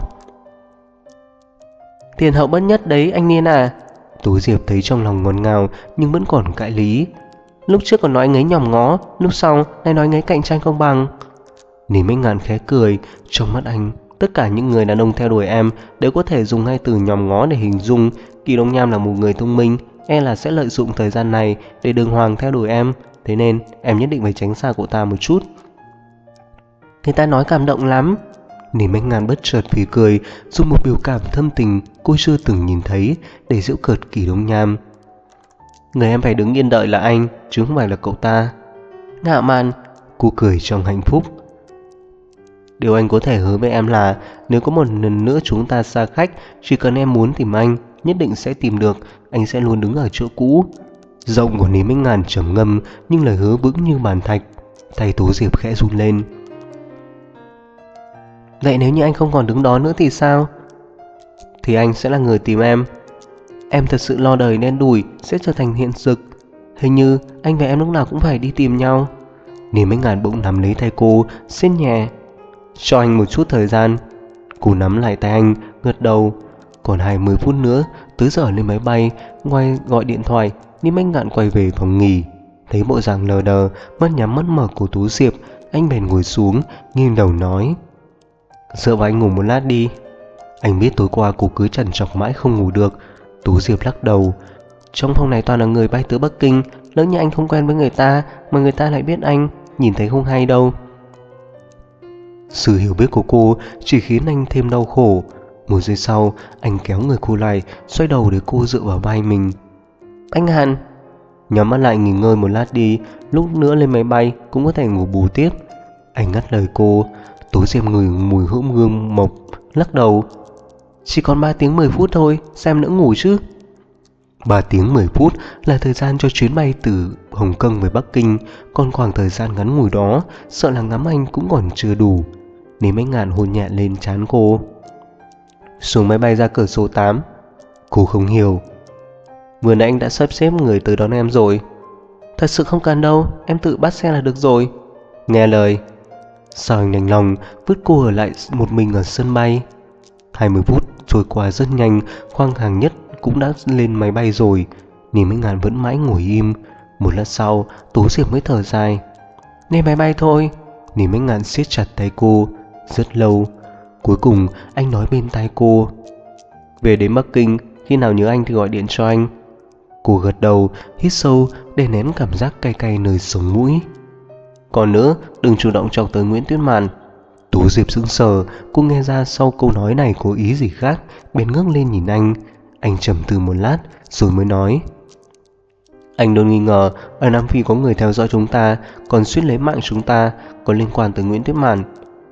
Tiền hậu bất nhất đấy anh Niên à. Tú Diệp thấy trong lòng ngọt ngào nhưng vẫn còn cãi lý. Lúc trước còn nói anh ấy nhòm ngó, lúc sau lại nói anh ấy cạnh tranh công bằng. Nỉ Bách Ngạn khẽ cười. Trong mắt anh, tất cả những người đàn ông theo đuổi em đều có thể dùng hai từ nhòm ngó để hình dung. Kỳ Đống Nham là một người thông minh, e là sẽ lợi dụng thời gian này để đường hoàng theo đuổi em. Thế nên em nhất định phải tránh xa cậu ta một chút. Người ta nói cảm động lắm. Nỉ Bách Ngạn bất chợt phì cười, dùng một biểu cảm thâm tình cô chưa từng nhìn thấy để giễu cợt Kỳ Đống Nham. Người em phải đứng yên đợi là anh, chứ không phải là cậu ta. Ngạo mạn. Cô cười trong hạnh phúc. Điều anh có thể hứa với em là nếu có một lần nữa chúng ta xa cách, chỉ cần em muốn tìm anh, nhất định sẽ tìm được. Anh sẽ luôn đứng ở chỗ cũ. Giọng của Nỉ Bách Ngạn trầm ngâm nhưng lời hứa vững như bàn thạch. Tay Tú Diệp khẽ run lên. Vậy nếu như anh không còn đứng đó nữa thì sao? Thì anh sẽ là người tìm em. Em thật sự lo đời đen đủi sẽ trở thành hiện thực. Hình như anh và em lúc nào cũng phải đi tìm nhau. Niềm Ánh Ngàn bỗng nắm lấy tay cô, siết nhẹ. Cho anh một chút thời gian. Cô nắm lại tay anh, gật đầu. Còn 20 phút nữa tới giờ lên máy bay. Ngoài gọi điện thoại, Niềm Ánh Ngàn quay về phòng nghỉ. Thấy bộ dạng lờ đờ, mắt nhắm mắt mở của Tú Diệp, anh bèn ngồi xuống, nghiêng đầu nói: "Dựa vào anh ngủ một lát đi." Anh biết tối qua cô cứ trằn trọc mãi không ngủ được. Tú Diệp lắc đầu: "Trong phòng này toàn là người bay tới Bắc Kinh, lỡ như anh không quen với người ta mà người ta lại biết anh, nhìn thấy không hay đâu." Sự hiểu biết của cô chỉ khiến anh thêm đau khổ. Một giây sau, anh kéo người cô lại, xoay đầu để cô dựa vào vai mình. "Anh Hàn." "Nhắm mắt lại nghỉ ngơi một lát đi, lúc nữa lên máy bay cũng có thể ngủ bù tiếp." Anh ngắt lời cô. Tú Diệp ngửi mùi hương gương mộc, lắc đầu: "Chỉ còn 3 tiếng 10 phút thôi, xem nữa ngủ chứ." 3 tiếng 10 phút là thời gian cho chuyến bay từ Hồng Kông về Bắc Kinh. Còn khoảng thời gian ngắn ngủi đó, sợ là ngắm anh cũng còn chưa đủ. Niềm Ánh Ngàn hôn nhẹ lên trán cô. "Xuống máy bay ra cửa số 8. Cô không hiểu. "Vừa nãy anh đã sắp xếp người tới đón em rồi." "Thật sự không cần đâu, em tự bắt xe là được rồi." "Nghe lời." Sao anh đành lòng vứt cô ở lại một mình ở sân bay. 20 phút trôi qua rất nhanh, khoang hàng nhất cũng đã lên máy bay rồi. Niềm Ánh Ngàn vẫn mãi ngồi im. Một lát sau, Tú Diệp mới thở dài: "Lên máy bay thôi." Niềm Ánh Ngàn siết chặt tay cô. Rất lâu, cuối cùng anh nói bên tai cô: "Về đến Bắc Kinh, khi nào nhớ anh thì gọi điện cho anh." Cô gật đầu, hít sâu để nén cảm giác cay cay nơi sống mũi. "Còn nữa, đừng chủ động chọc tới Nguyễn Tuyết Màn." Tú Diệp sững sờ, cô nghe ra sau câu nói này có ý gì khác, bèn ngước lên nhìn anh. Anh trầm tư một lát rồi mới nói: "Anh luôn nghi ngờ ở Nam Phi có người theo dõi chúng ta, còn suýt lấy mạng chúng ta, có liên quan tới Nguyễn Tuyết Màn."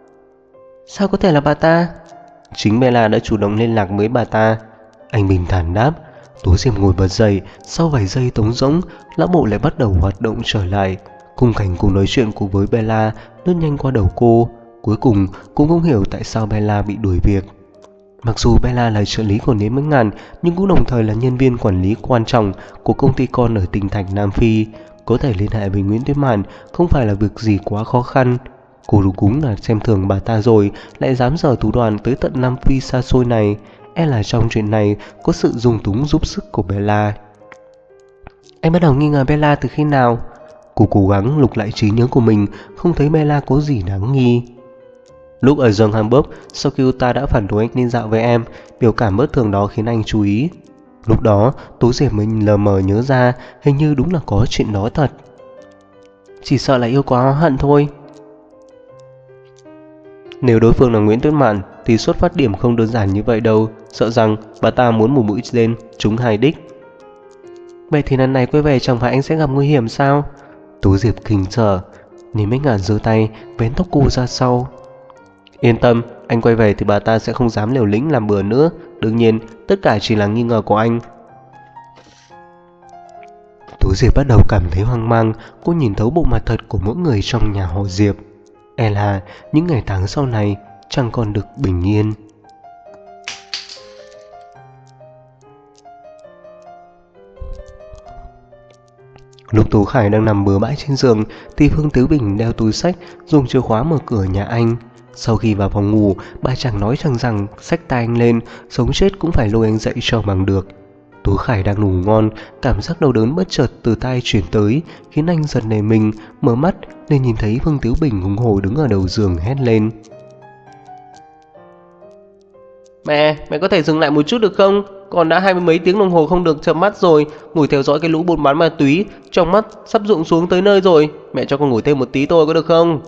"Sao có thể là bà ta?" "Chính Bella đã chủ động liên lạc với bà ta." Anh bình thản đáp. Tú Diệp ngồi bật dậy, sau vài giây trống rỗng, não bộ lại bắt đầu hoạt động trở lại. Khung cảnh cuộc nói chuyện cùng với Bella lướt nhanh qua đầu cô. Cuối cùng cũng không hiểu tại sao Bella bị đuổi việc. Mặc dù Bella là trợ lý của Niềm Ánh Ngàn, nhưng cũng đồng thời là nhân viên quản lý quan trọng của công ty con ở tỉnh thành Nam Phi. Có thể liên hệ với Nguyễn Tuyết Màn không phải là việc gì quá khó khăn. Cô đúng cúng là xem thường bà ta rồi, lại dám dở thủ đoạn tới tận Nam Phi xa xôi này. E là trong chuyện này có sự dung túng giúp sức của Bella. "Em bắt đầu nghi ngờ Bella từ khi nào?" Cô cố gắng lục lại trí nhớ của mình, không thấy Bella có gì đáng nghi. "Lúc ở Johannesburg, sau khi ta đã phản đối anh đi dạo với em, biểu cảm bất thường đó khiến anh chú ý." Lúc đó, Tú Diệp mới lờ mờ nhớ ra, hình như đúng là có chuyện đó thật. "Chỉ sợ là yêu quá hận thôi." "Nếu đối phương là Nguyễn Tuyết Mạn thì xuất phát điểm không đơn giản như vậy đâu. Sợ rằng bà ta muốn một mũi tên trúng hai đích." "Vậy thì lần này quay về chẳng phải anh sẽ gặp nguy hiểm sao?" Tú Diệp kinh sợ. Niềm Ánh Ngàn giơ tay vén tóc cô ra sau. "Yên tâm, anh quay về thì bà ta sẽ không dám liều lĩnh làm bừa nữa. Đương nhiên, tất cả chỉ là nghi ngờ của anh." Tú Diệp bắt đầu cảm thấy hoang mang. Cô nhìn thấu bộ mặt thật của mỗi người trong nhà họ Diệp. E là những ngày tháng sau này chẳng còn được bình yên. Lúc Tú Khải đang nằm bừa bãi trên giường thì Phương Tứ Bình đeo túi xách, dùng chìa khóa mở cửa nhà anh. Sau khi vào phòng ngủ, bà chẳng nói chẳng rằng xách tay anh lên, sống chết cũng phải lôi anh dậy cho bằng được. Tú Khải đang ngủ ngon, cảm giác đau đớn bất chợt từ tai chuyển tới, khiến anh giật nảy mình, mở mắt nên nhìn thấy Phương Tứ Bình hùng hổ đứng ở đầu giường hét lên: Mẹ có thể dừng lại một chút được không? Còn đã 20 mấy tiếng đồng hồ không được chợp mắt rồi, ngồi theo dõi cái lũ buôn bán ma túy, trong mắt sắp rụng xuống tới nơi rồi. Mẹ cho con ngủ thêm một tí thôi có được không?"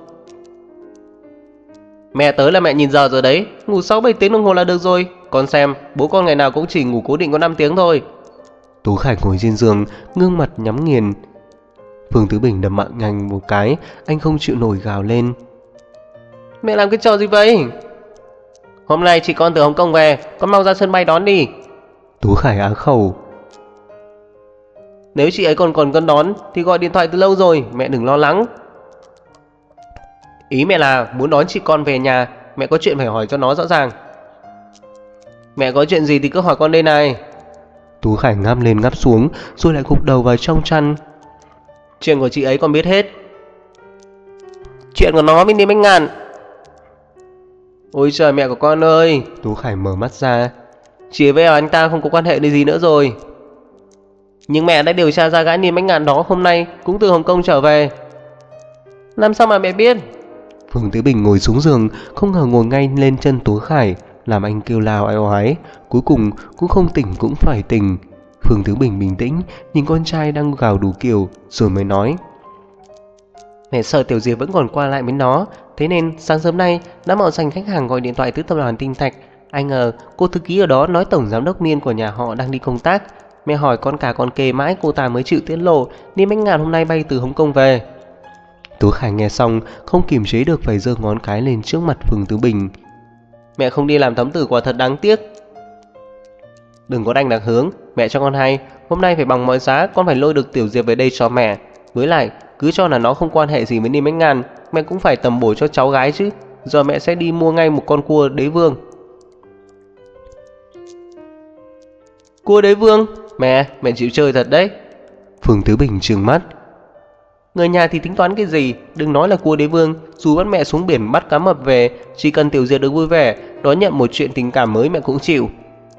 "Mẹ tới là mẹ nhìn giờ rồi đấy, ngủ 6-7 tiếng đồng hồ là được rồi. Con xem, bố con ngày nào cũng chỉ ngủ cố định có 5 tiếng thôi." Tú Khải ngồi trên giường, gương mặt nhắm nghiền. Phương Tứ Bình đập mạnh anh một cái, anh không chịu nổi gào lên: "Mẹ làm cái trò gì vậy? Hôm nay chị con từ Hồng Kông về, con mau ra sân bay đón đi." Tú Khải á khẩu: "Nếu chị ấy còn cần đón thì gọi điện thoại từ lâu rồi, mẹ đừng lo lắng." "Ý mẹ là muốn đón chị con về nhà, mẹ có chuyện phải hỏi cho nó rõ ràng." "Mẹ có chuyện gì thì cứ hỏi con đây này." Tú Khải ngáp lên ngáp xuống rồi lại gục đầu vào trong chăn. Chuyện của chị ấy con biết hết. Chuyện của nó với Niêm Bách Ngạn. Ôi trời mẹ của con ơi. Tú Khải mở mắt ra. Chị ấy với anh ta không có quan hệ gì nữa rồi. Nhưng mẹ đã điều tra ra gái Niêm Bách Ngạn đó hôm nay cũng từ Hồng Kông trở về. Làm sao mà mẹ biết? Phương Tứ Bình ngồi xuống giường, không ngờ ngồi ngay lên chân Tú Khải, làm anh kêu lao ai oái. Cuối cùng cũng không tỉnh cũng phải tỉnh. Phương Tứ Bình bình tĩnh nhìn con trai đang gào đủ kiểu rồi mới nói. Mẹ sợ Tiểu Diệp vẫn còn qua lại với nó, thế nên sáng sớm nay đã mạo danh khách hàng gọi điện thoại tới tập đoàn Tinh Thạch. Anh ngờ cô thư ký ở đó nói tổng giám đốc Niên của nhà họ đang đi công tác. Mẹ hỏi con cả con kề mãi cô ta mới chịu tiết lộ Niên Bách Ngạn hôm nay bay từ Hồng Kông về. Tú Khải nghe xong không kiềm chế được phải giơ ngón cái lên trước mặt Phương Tứ Bình. Mẹ không đi làm thám tử quả thật đáng tiếc. Đừng có đành đặc hướng, mẹ cho con hay, hôm nay phải bằng mọi giá con phải lôi được Tiểu Diệp về đây cho mẹ. Với lại cứ cho là nó không quan hệ gì với Niêm Bách Ngạn, mẹ cũng phải tầm bổ cho cháu gái chứ. Giờ mẹ sẽ đi mua ngay một con cua đế vương. Cua đế vương? Mẹ chịu chơi thật đấy. Phương Tứ Bình trừng mắt. Người nhà thì tính toán cái gì, đừng nói là cua đế vương. Dù bắt mẹ xuống biển bắt cá mập về, chỉ cần Tiểu Diệp được vui vẻ, đón nhận một chuyện tình cảm mới mẹ cũng chịu.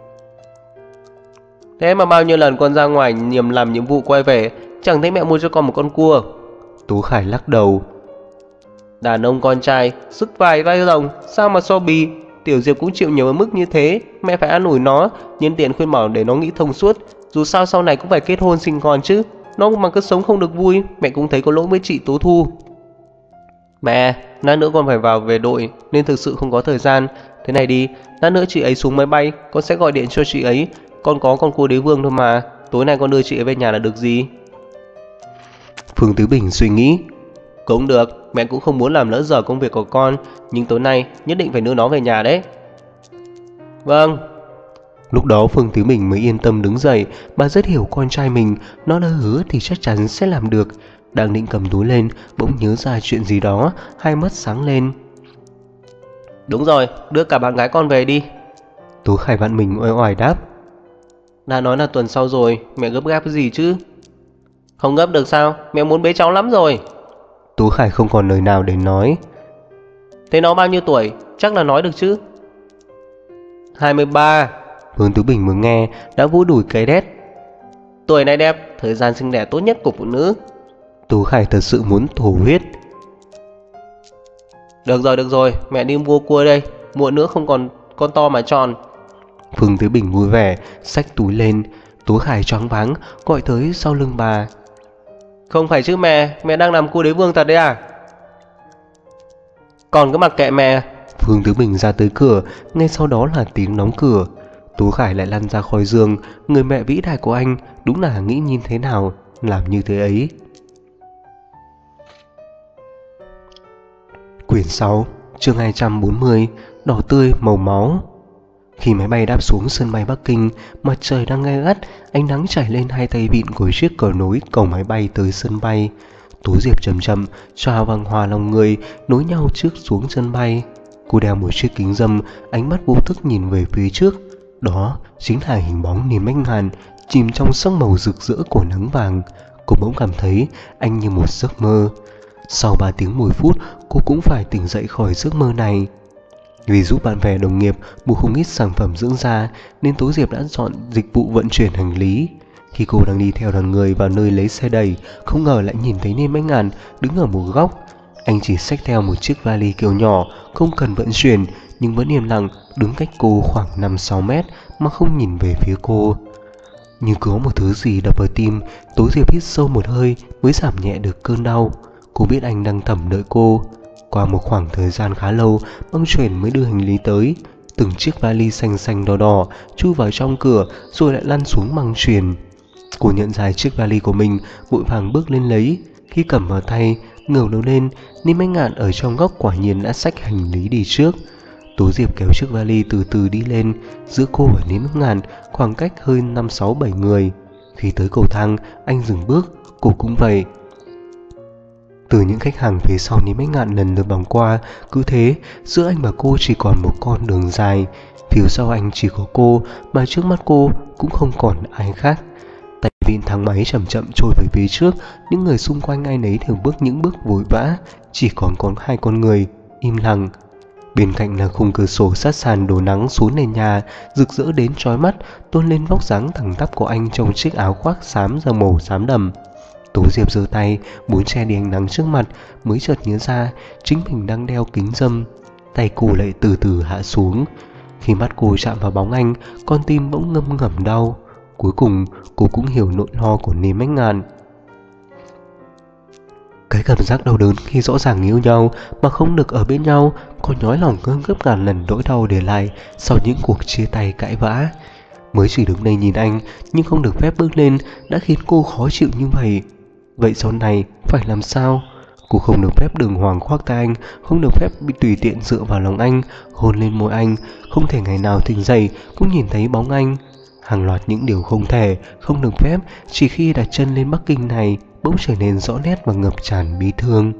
Thế mà bao nhiêu lần con ra ngoài làm nhiệm vụ quay về, chẳng thấy mẹ mua cho con một con cua. Tú Khải lắc đầu. Đàn ông con trai, sức vai rồng, sao mà so bì. Tiểu Diệp cũng chịu nhiều ở mức như thế, mẹ phải an ủi nó, nhân tiện khuyên bảo để nó nghĩ thông suốt. Dù sao sau này cũng phải kết hôn sinh con chứ. Nó mà cứ sống không được vui, mẹ cũng thấy có lỗi với chị Tố Thu. Mẹ, lát nữa con phải về đội nên thực sự không có thời gian. Thế này đi, lát nữa chị ấy xuống máy bay, con sẽ gọi điện cho chị ấy. Con có con cua đế vương thôi mà, tối nay con đưa chị ấy về nhà là được gì. Phương Tứ Bình suy nghĩ. Cũng được, mẹ cũng không muốn làm lỡ giờ công việc của con, nhưng tối nay nhất định phải đưa nó về nhà đấy. Vâng. Lúc đó Phương Tứ Bình mới yên tâm đứng dậy. Bà rất hiểu con trai mình, nó đã hứa thì chắc chắn sẽ làm được. Đang định cầm túi lên, bỗng nhớ ra chuyện gì đó, hai mắt sáng lên. Đúng rồi, đưa cả bạn gái con về đi. Tú Khải vặn mình oai oải đáp. Đã nói là tuần sau rồi, mẹ gấp gáp cái gì chứ? Không gấp được sao, mẹ muốn bế cháu lắm rồi. Tú Khải không còn lời nào để nói. Thế nó bao nhiêu tuổi, chắc là nói được chứ? 23. Phương Tứ Bình mới nghe đã vỗ đùi cái đét. Tuổi này đẹp, thời gian sinh đẻ tốt nhất của phụ nữ. Tú Khải thật sự muốn thổ huyết. Được rồi, mẹ đi mua cua đây, muộn nữa không còn con to mà tròn. Phương Tứ Bình vui vẻ xách túi lên. Tú Khải choáng váng gọi tới sau lưng bà. Không phải chứ mẹ đang làm cua đế vương thật đấy à? Còn cứ mặc kệ mẹ. Phương Tứ Bình ra tới cửa, ngay sau đó là tiếng đóng cửa. Tú Khải lại lăn ra khỏi giường. Người mẹ vĩ đại của anh đúng là nghĩ nhìn thế nào làm như thế ấy. Quyển 6, chương 240, đỏ tươi màu máu. Khi máy bay đáp xuống sân bay Bắc Kinh, mặt trời đang gay gắt, ánh nắng trải lên hai tay vịn của chiếc cờ nối cầu máy bay tới sân bay. Tú Diệp chậm chậm trào vàng hòa lòng người nối nhau trước xuống sân bay. Cô đeo một chiếc kính râm, ánh mắt vô thức nhìn về phía trước. Đó chính là hình bóng Niêm Bách Ngạn chìm trong sắc màu rực rỡ của nắng vàng. Cô bỗng cảm thấy anh như một giấc mơ. Sau 3 tiếng 10 phút, cô cũng phải tỉnh dậy khỏi giấc mơ này. Vì giúp bạn bè đồng nghiệp mua không ít sản phẩm dưỡng da nên Tú Diệp đã chọn dịch vụ vận chuyển hành lý. Khi cô đang đi theo đoàn người vào nơi lấy xe đẩy, không ngờ lại nhìn thấy Niêm Bách Ngạn đứng ở một góc. Anh chỉ xách theo một chiếc vali kiểu nhỏ, không cần vận chuyển, nhưng vẫn im lặng đứng cách cô khoảng 5-6 mét mà không nhìn về phía cô. Như có một thứ gì đập vào tim, Tú Diệp hít sâu một hơi mới giảm nhẹ được cơn đau. Cô biết anh đang thầm đợi cô. Qua một khoảng thời gian khá lâu, băng chuyền mới đưa hành lý tới. Từng chiếc vali xanh xanh đỏ đỏ chui vào trong cửa rồi lại lăn xuống băng chuyền. Cô nhận ra chiếc vali của mình, vội vàng bước lên lấy. Khi cầm vào tay, ngẩng đầu lên, Niêm Bách Ngạn ở trong góc quả nhiên đã xách hành lý đi trước. Tú Diệp kéo chiếc vali từ từ đi lên. Giữa cô và Niêm Bách Ngạn khoảng cách hơi 5-6-7 người. Khi tới cầu thang, anh dừng bước, cô cũng vậy. Từ những khách hàng phía sau Ní Bách Ngạn lần lượt vòng qua, cứ thế giữa anh và cô chỉ còn một con đường dài. Phía sau anh chỉ có cô, mà trước mắt cô cũng không còn ai khác. Tay vịn thang máy chậm chậm trôi về phía trước, những người xung quanh ai nấy đều bước những bước vội vã, chỉ còn có hai con người im lặng. Bên cạnh là khung cửa sổ sát sàn đổ nắng xuống nền nhà, rực rỡ đến chói mắt, tôn lên vóc dáng thẳng tắp của anh trong chiếc áo khoác xám da màu xám đậm. Tố Diệp giơ tay muốn che đi ánh nắng trước mặt, mới chợt nhớ ra chính mình đang đeo kính râm. Tay cô lại từ từ hạ xuống. Khi mắt cô chạm vào bóng anh, con tim bỗng ngâm ngầm đau. Cuối cùng cô cũng hiểu nỗi lo của Ní Bách Ngạn. Cái cảm giác đau đớn khi rõ ràng yêu nhau mà không được ở bên nhau có nhói lòng hơn gấp ngàn lần nỗi đau để lại sau những cuộc chia tay cãi vã. Mới chỉ đứng đây nhìn anh nhưng không được phép bước lên đã khiến cô khó chịu như vậy. Vậy sau này phải làm sao? Cô không được phép đường hoàng khoác tay anh, không được phép bị tùy tiện dựa vào lòng anh, hôn lên môi anh, không thể ngày nào tỉnh dậy cũng nhìn thấy bóng anh. Hàng loạt những điều không thể, không được phép chỉ khi đặt chân lên Bắc Kinh này bỗng trở nên rõ nét và ngập tràn bi thương.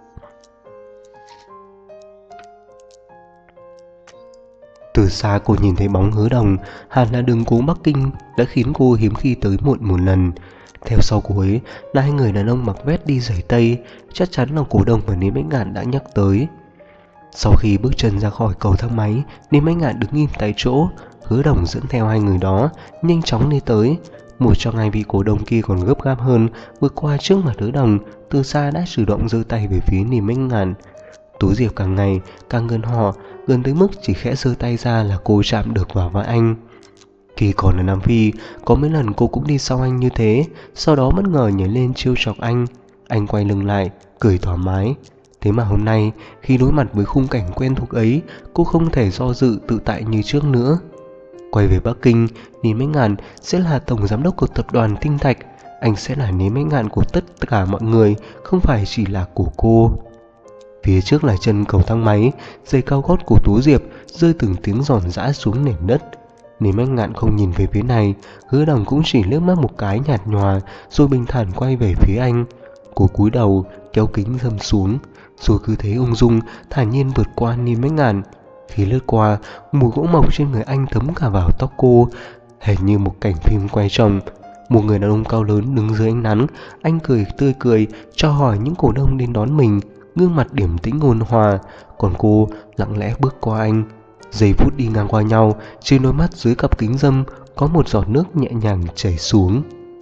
Từ xa cô nhìn thấy bóng Hứa Đồng, hẳn là đường cố Bắc Kinh đã khiến cô hiếm khi tới muộn một lần. Theo sau cô ấy là hai người đàn ông mặc vest đi giày tây, chắc chắn là Cố Đồng và Ní Bách Ngạn đã nhắc tới. Sau khi bước chân ra khỏi cầu thang máy, Ní Bách Ngạn đứng im tại chỗ, Hứa Đồng dẫn theo hai người đó, nhanh chóng đi tới. Một trong hai vị cổ đông kia còn gấp gáp hơn, vượt qua trước mặt Hứa Đồng, từ xa đã chủ động giơ tay về phía Ní Bách Ngạn. Tú Diệp càng ngày càng gần họ, gần tới mức chỉ khẽ giơ tay ra là cô chạm được vào vai anh. Khi còn ở Nam Phi, có mấy lần cô cũng đi sau anh như thế, sau đó bất ngờ nhảy lên trêu chọc anh. Anh quay lưng lại, cười thoải mái. Thế mà hôm nay, khi đối mặt với khung cảnh quen thuộc ấy, cô không thể do dự tự tại như trước nữa. Quay về Bắc Kinh, Ní Bách Ngạn sẽ là tổng giám đốc của tập đoàn Tinh Thạch. Anh sẽ là Ní Bách Ngạn của tất cả mọi người, không phải chỉ là của cô. Phía trước là chân cầu thang máy, giày cao gót của Tú Diệp rơi từng tiếng giòn giã xuống nền đất. Ní Bách Ngạn không nhìn về phía này, Hứa Đồng cũng chỉ liếc mắt một cái nhạt nhòa, rồi bình thản quay về phía anh. Cô cúi đầu kéo kính râm xuống, rồi cứ thế ung dung thản nhiên vượt qua Ní Bách Ngạn. Khi lướt qua, mùi gỗ mộc trên người anh thấm cả vào tóc cô, hệt như một cảnh phim quay chồng. Một người đàn ông cao lớn đứng dưới ánh nắng, anh cười tươi cười chào hỏi những cổ đông đến đón mình, gương mặt điềm tĩnh ôn hòa, còn cô lặng lẽ bước qua anh. Giây phút đi ngang qua nhau, trên đôi mắt dưới cặp kính râm có một giọt nước nhẹ nhàng chảy xuống.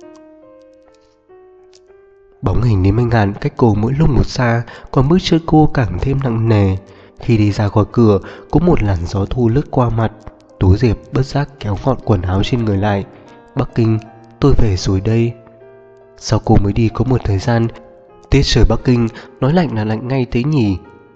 Bóng hình Ní Bách Ngạn cách cô mỗi lúc một xa, còn bước chân cô càng thêm nặng nề. Khi đi ra khỏi cửa, có một làn gió thu lướt qua mặt. Tú Diệp bất giác kéo gọn quần áo trên người lại. Bắc Kinh, tôi về rồi đây. Sau cô mới đi có một thời gian, tiết trời Bắc Kinh nói lạnh là lạnh ngay thế nhỉ.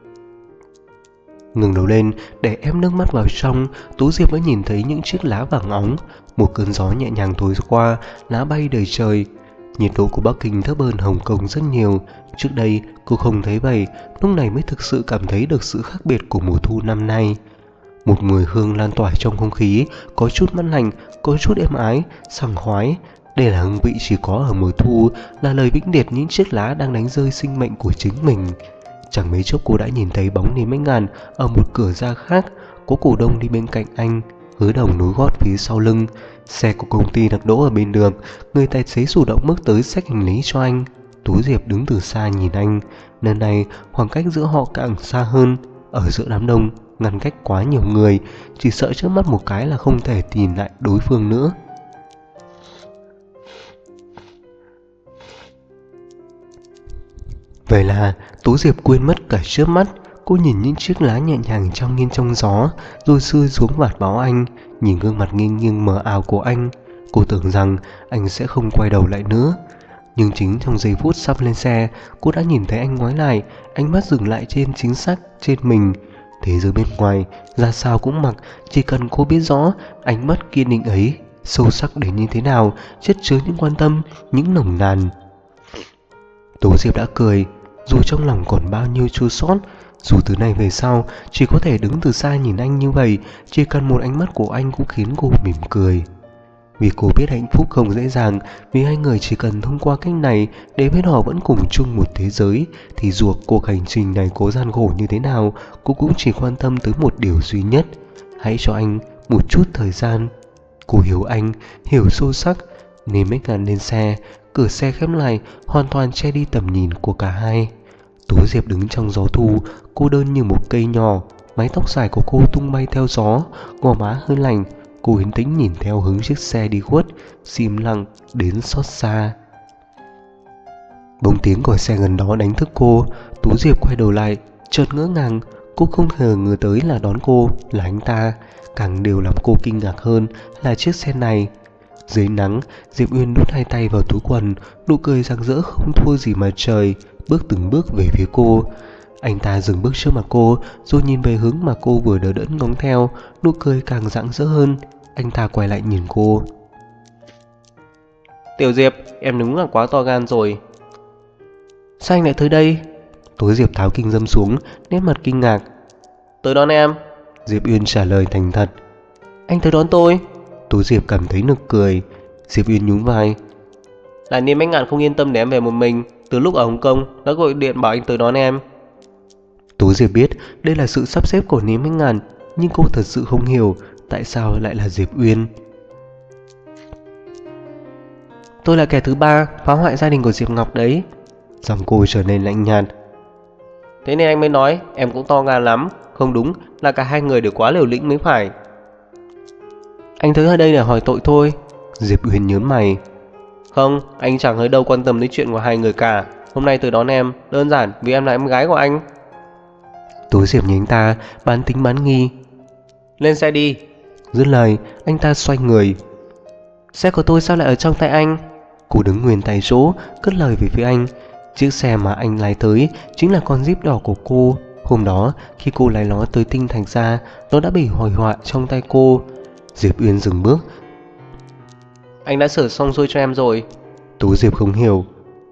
Ngừng đầu lên để ép nước mắt vào trong, Tú Diệp mới nhìn thấy những chiếc lá vàng óng. Một cơn gió nhẹ nhàng thổi qua, lá bay đầy trời. Nhiệt độ của Bắc Kinh thấp hơn Hồng Kông rất nhiều. Trước đây cô không thấy vậy, lúc này mới thực sự cảm thấy được sự khác biệt của mùa thu năm nay. Một mùi hương lan tỏa trong không khí, có chút mát lạnh, có chút êm ái, sảng khoái. Đây là hương vị chỉ có ở mùa thu, là lời vĩnh biệt những chiếc lá đang đánh rơi sinh mệnh của chính mình. Chẳng mấy chốc cô đã nhìn thấy bóng Ní Bách Ngạn ở một cửa ra khác, có cổ đông đi bên cạnh anh, Hứa Đồng nối gót phía sau lưng. Xe của công ty được đỗ ở bên đường, người tài xế chủ động bước tới xách hành lý cho anh. Tú Diệp đứng từ xa nhìn anh, lần này khoảng cách giữa họ càng xa hơn. Ở giữa đám đông, ngăn cách quá nhiều người, chỉ sợ trước mắt một cái là không thể tìm lại đối phương nữa. Vậy là Tú Diệp quên mất cả trước mắt. Cô nhìn những chiếc lá nhẹ nhàng trong nghiêng trong gió, rồi xuôi xuống vạt áo anh, nhìn gương mặt nghiêng nghiêng mờ ảo của anh. Cô tưởng rằng anh sẽ không quay đầu lại nữa. Nhưng chính trong giây phút sắp lên xe, cô đã nhìn thấy anh ngoái lại, ánh mắt dừng lại trên chính xác trên mình. Thế giới bên ngoài ra sao cũng mặc, chỉ cần cô biết rõ ánh mắt kiên định ấy sâu sắc đến như thế nào, chất chứa những quan tâm, những nồng nàn. Tố Diệp đã cười, dù trong lòng còn bao nhiêu chua xót. Dù từ nay về sau chỉ có thể đứng từ xa nhìn anh như vậy, chỉ cần một ánh mắt của anh cũng khiến cô mỉm cười. Vì cô biết hạnh phúc không dễ dàng, vì hai người chỉ cần thông qua cách này để biết họ vẫn cùng chung một thế giới, thì dù cuộc hành trình này có gian khổ như thế nào, cô cũng chỉ quan tâm tới một điều duy nhất: hãy cho anh một chút thời gian. Cô hiểu anh, hiểu sâu sắc, nên mấy ngàn lên xe, cửa xe khép lại, hoàn toàn che đi tầm nhìn của cả hai. Tố Diệp đứng trong gió thu, cô đơn như một cây nhỏ, mái tóc dài của cô tung bay theo gió, gò má hơi lạnh. Cô yên tĩnh nhìn theo hướng chiếc xe đi khuất, im lặng đến xót xa. Bỗng tiếng của xe gần đó đánh thức cô. Tú Diệp quay đầu lại, chợt ngỡ ngàng. Cô không ngờ tới là đón cô là anh ta. Càng điều làm cô kinh ngạc hơn là chiếc xe này. Dưới nắng, Diệp Uyên đút hai tay vào túi quần, nụ cười rạng rỡ không thua gì mặt trời, bước từng bước về phía cô. Anh ta dừng bước trước mặt cô, rồi nhìn về hướng mà cô vừa đờ đẫn ngóng theo, nụ cười càng rạng rỡ hơn. Anh ta quay lại nhìn cô. Tiểu Diệp, em đúng là quá to gan rồi. Sao anh lại tới đây? Tố Diệp tháo kính dâm xuống, nét mặt kinh ngạc. Tới đón em. Diệp Uyên trả lời thành thật. Anh tới đón tôi? Tố Diệp cảm thấy nực cười. Diệp Uyên nhún vai. Là Niêm Bách Ngạn không yên tâm để em về một mình. Từ lúc ở Hồng Kông đã gọi điện bảo anh tới đón em. Tố Diệp biết đây là sự sắp xếp của Niêm Bách Ngạn, nhưng cô thật sự không hiểu tại sao lại là Diệp Uyên. Tôi là kẻ thứ ba phá hoại gia đình của Diệp Ngọc đấy. Giọng cô trở nên lạnh nhạt. Thế nên anh mới nói em cũng to gan lắm. Không đúng là cả hai người đều quá liều lĩnh mới phải. Anh tới ở đây để hỏi tội thôi. Diệp Uyên nhớn mày. Không, anh chẳng hơi đâu quan tâm đến chuyện của hai người cả. Hôm nay tới đón em đơn giản vì em là em gái của anh. Tố Diệp nhìn anh ta, bán tính bán nghi. Lên xe đi. Dứt lời, anh ta xoay người. Xe của tôi sao lại ở trong tay anh? Cô đứng nguyên tại chỗ, cất lời về phía anh. Chiếc xe mà anh lái tới chính là con Jeep đỏ của cô. Hôm đó, khi cô lái nó tới Tinh Thành ra, nó đã bị hủy hoại trong tay cô. Diệp Uyên dừng bước. Anh đã sửa xong xuôi cho em rồi. Tố Diệp không hiểu.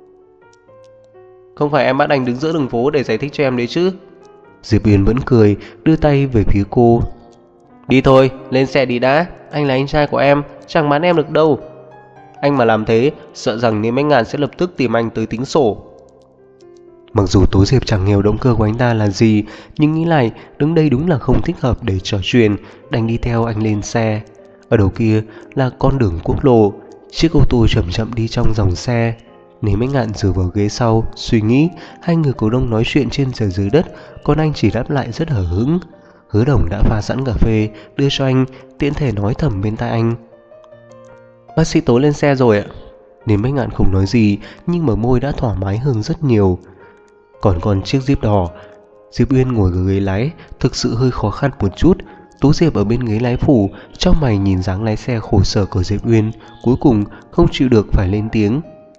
Không phải em bắt anh đứng giữa đường phố để giải thích cho em đấy chứ? Diệp Uyên vẫn cười, đưa tay về phía cô. Đi thôi, lên xe đi đã. Anh là anh trai của em, chẳng bán em được đâu. Anh mà làm thế, sợ rằng Niêm Bách Ngạn sẽ lập tức tìm anh tới tính sổ. Mặc dù Tố Diệp chẳng hiểu động cơ của anh ta là gì, nhưng nghĩ lại đứng đây đúng là không thích hợp để trò chuyện, đành đi theo anh lên xe. Ở đầu kia là con đường quốc lộ. Chiếc ô tô chậm chậm đi trong dòng xe. Niêm Bách Ngạn dựa vào ghế sau, suy nghĩ. Hai người cổ đông nói chuyện trên trời dưới đất, còn anh chỉ đáp lại rất hờ hững. Hứa Đồng đã pha sẵn cà phê đưa cho anh, tiện thể nói thầm bên tai anh. Bác sĩ Tố lên xe rồi ạ. Niêm Bách Ngạn không nói gì, nhưng bờ môi đã thoải mái hơn rất nhiều. Còn con chiếc Jeep đỏ, Diệp Uyên ngồi ở ghế lái, thực sự hơi khó khăn một chút. Tố Diệp ở bên ghế lái phụ, trong mày nhìn dáng lái xe khổ sở của Diệp Uyên, cuối cùng không chịu được phải lên tiếng.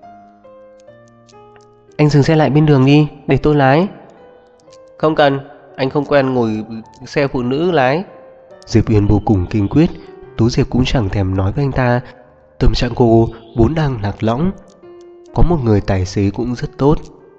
Anh dừng xe lại bên đường đi, để tôi lái. Không cần, anh không quen ngồi xe phụ nữ lái. Diệp Uyên vô cùng kiên quyết. Tố Diệp cũng chẳng thèm nói với anh ta. Tâm trạng cô vốn đang lạc lõng, có một người tài xế cũng rất tốt.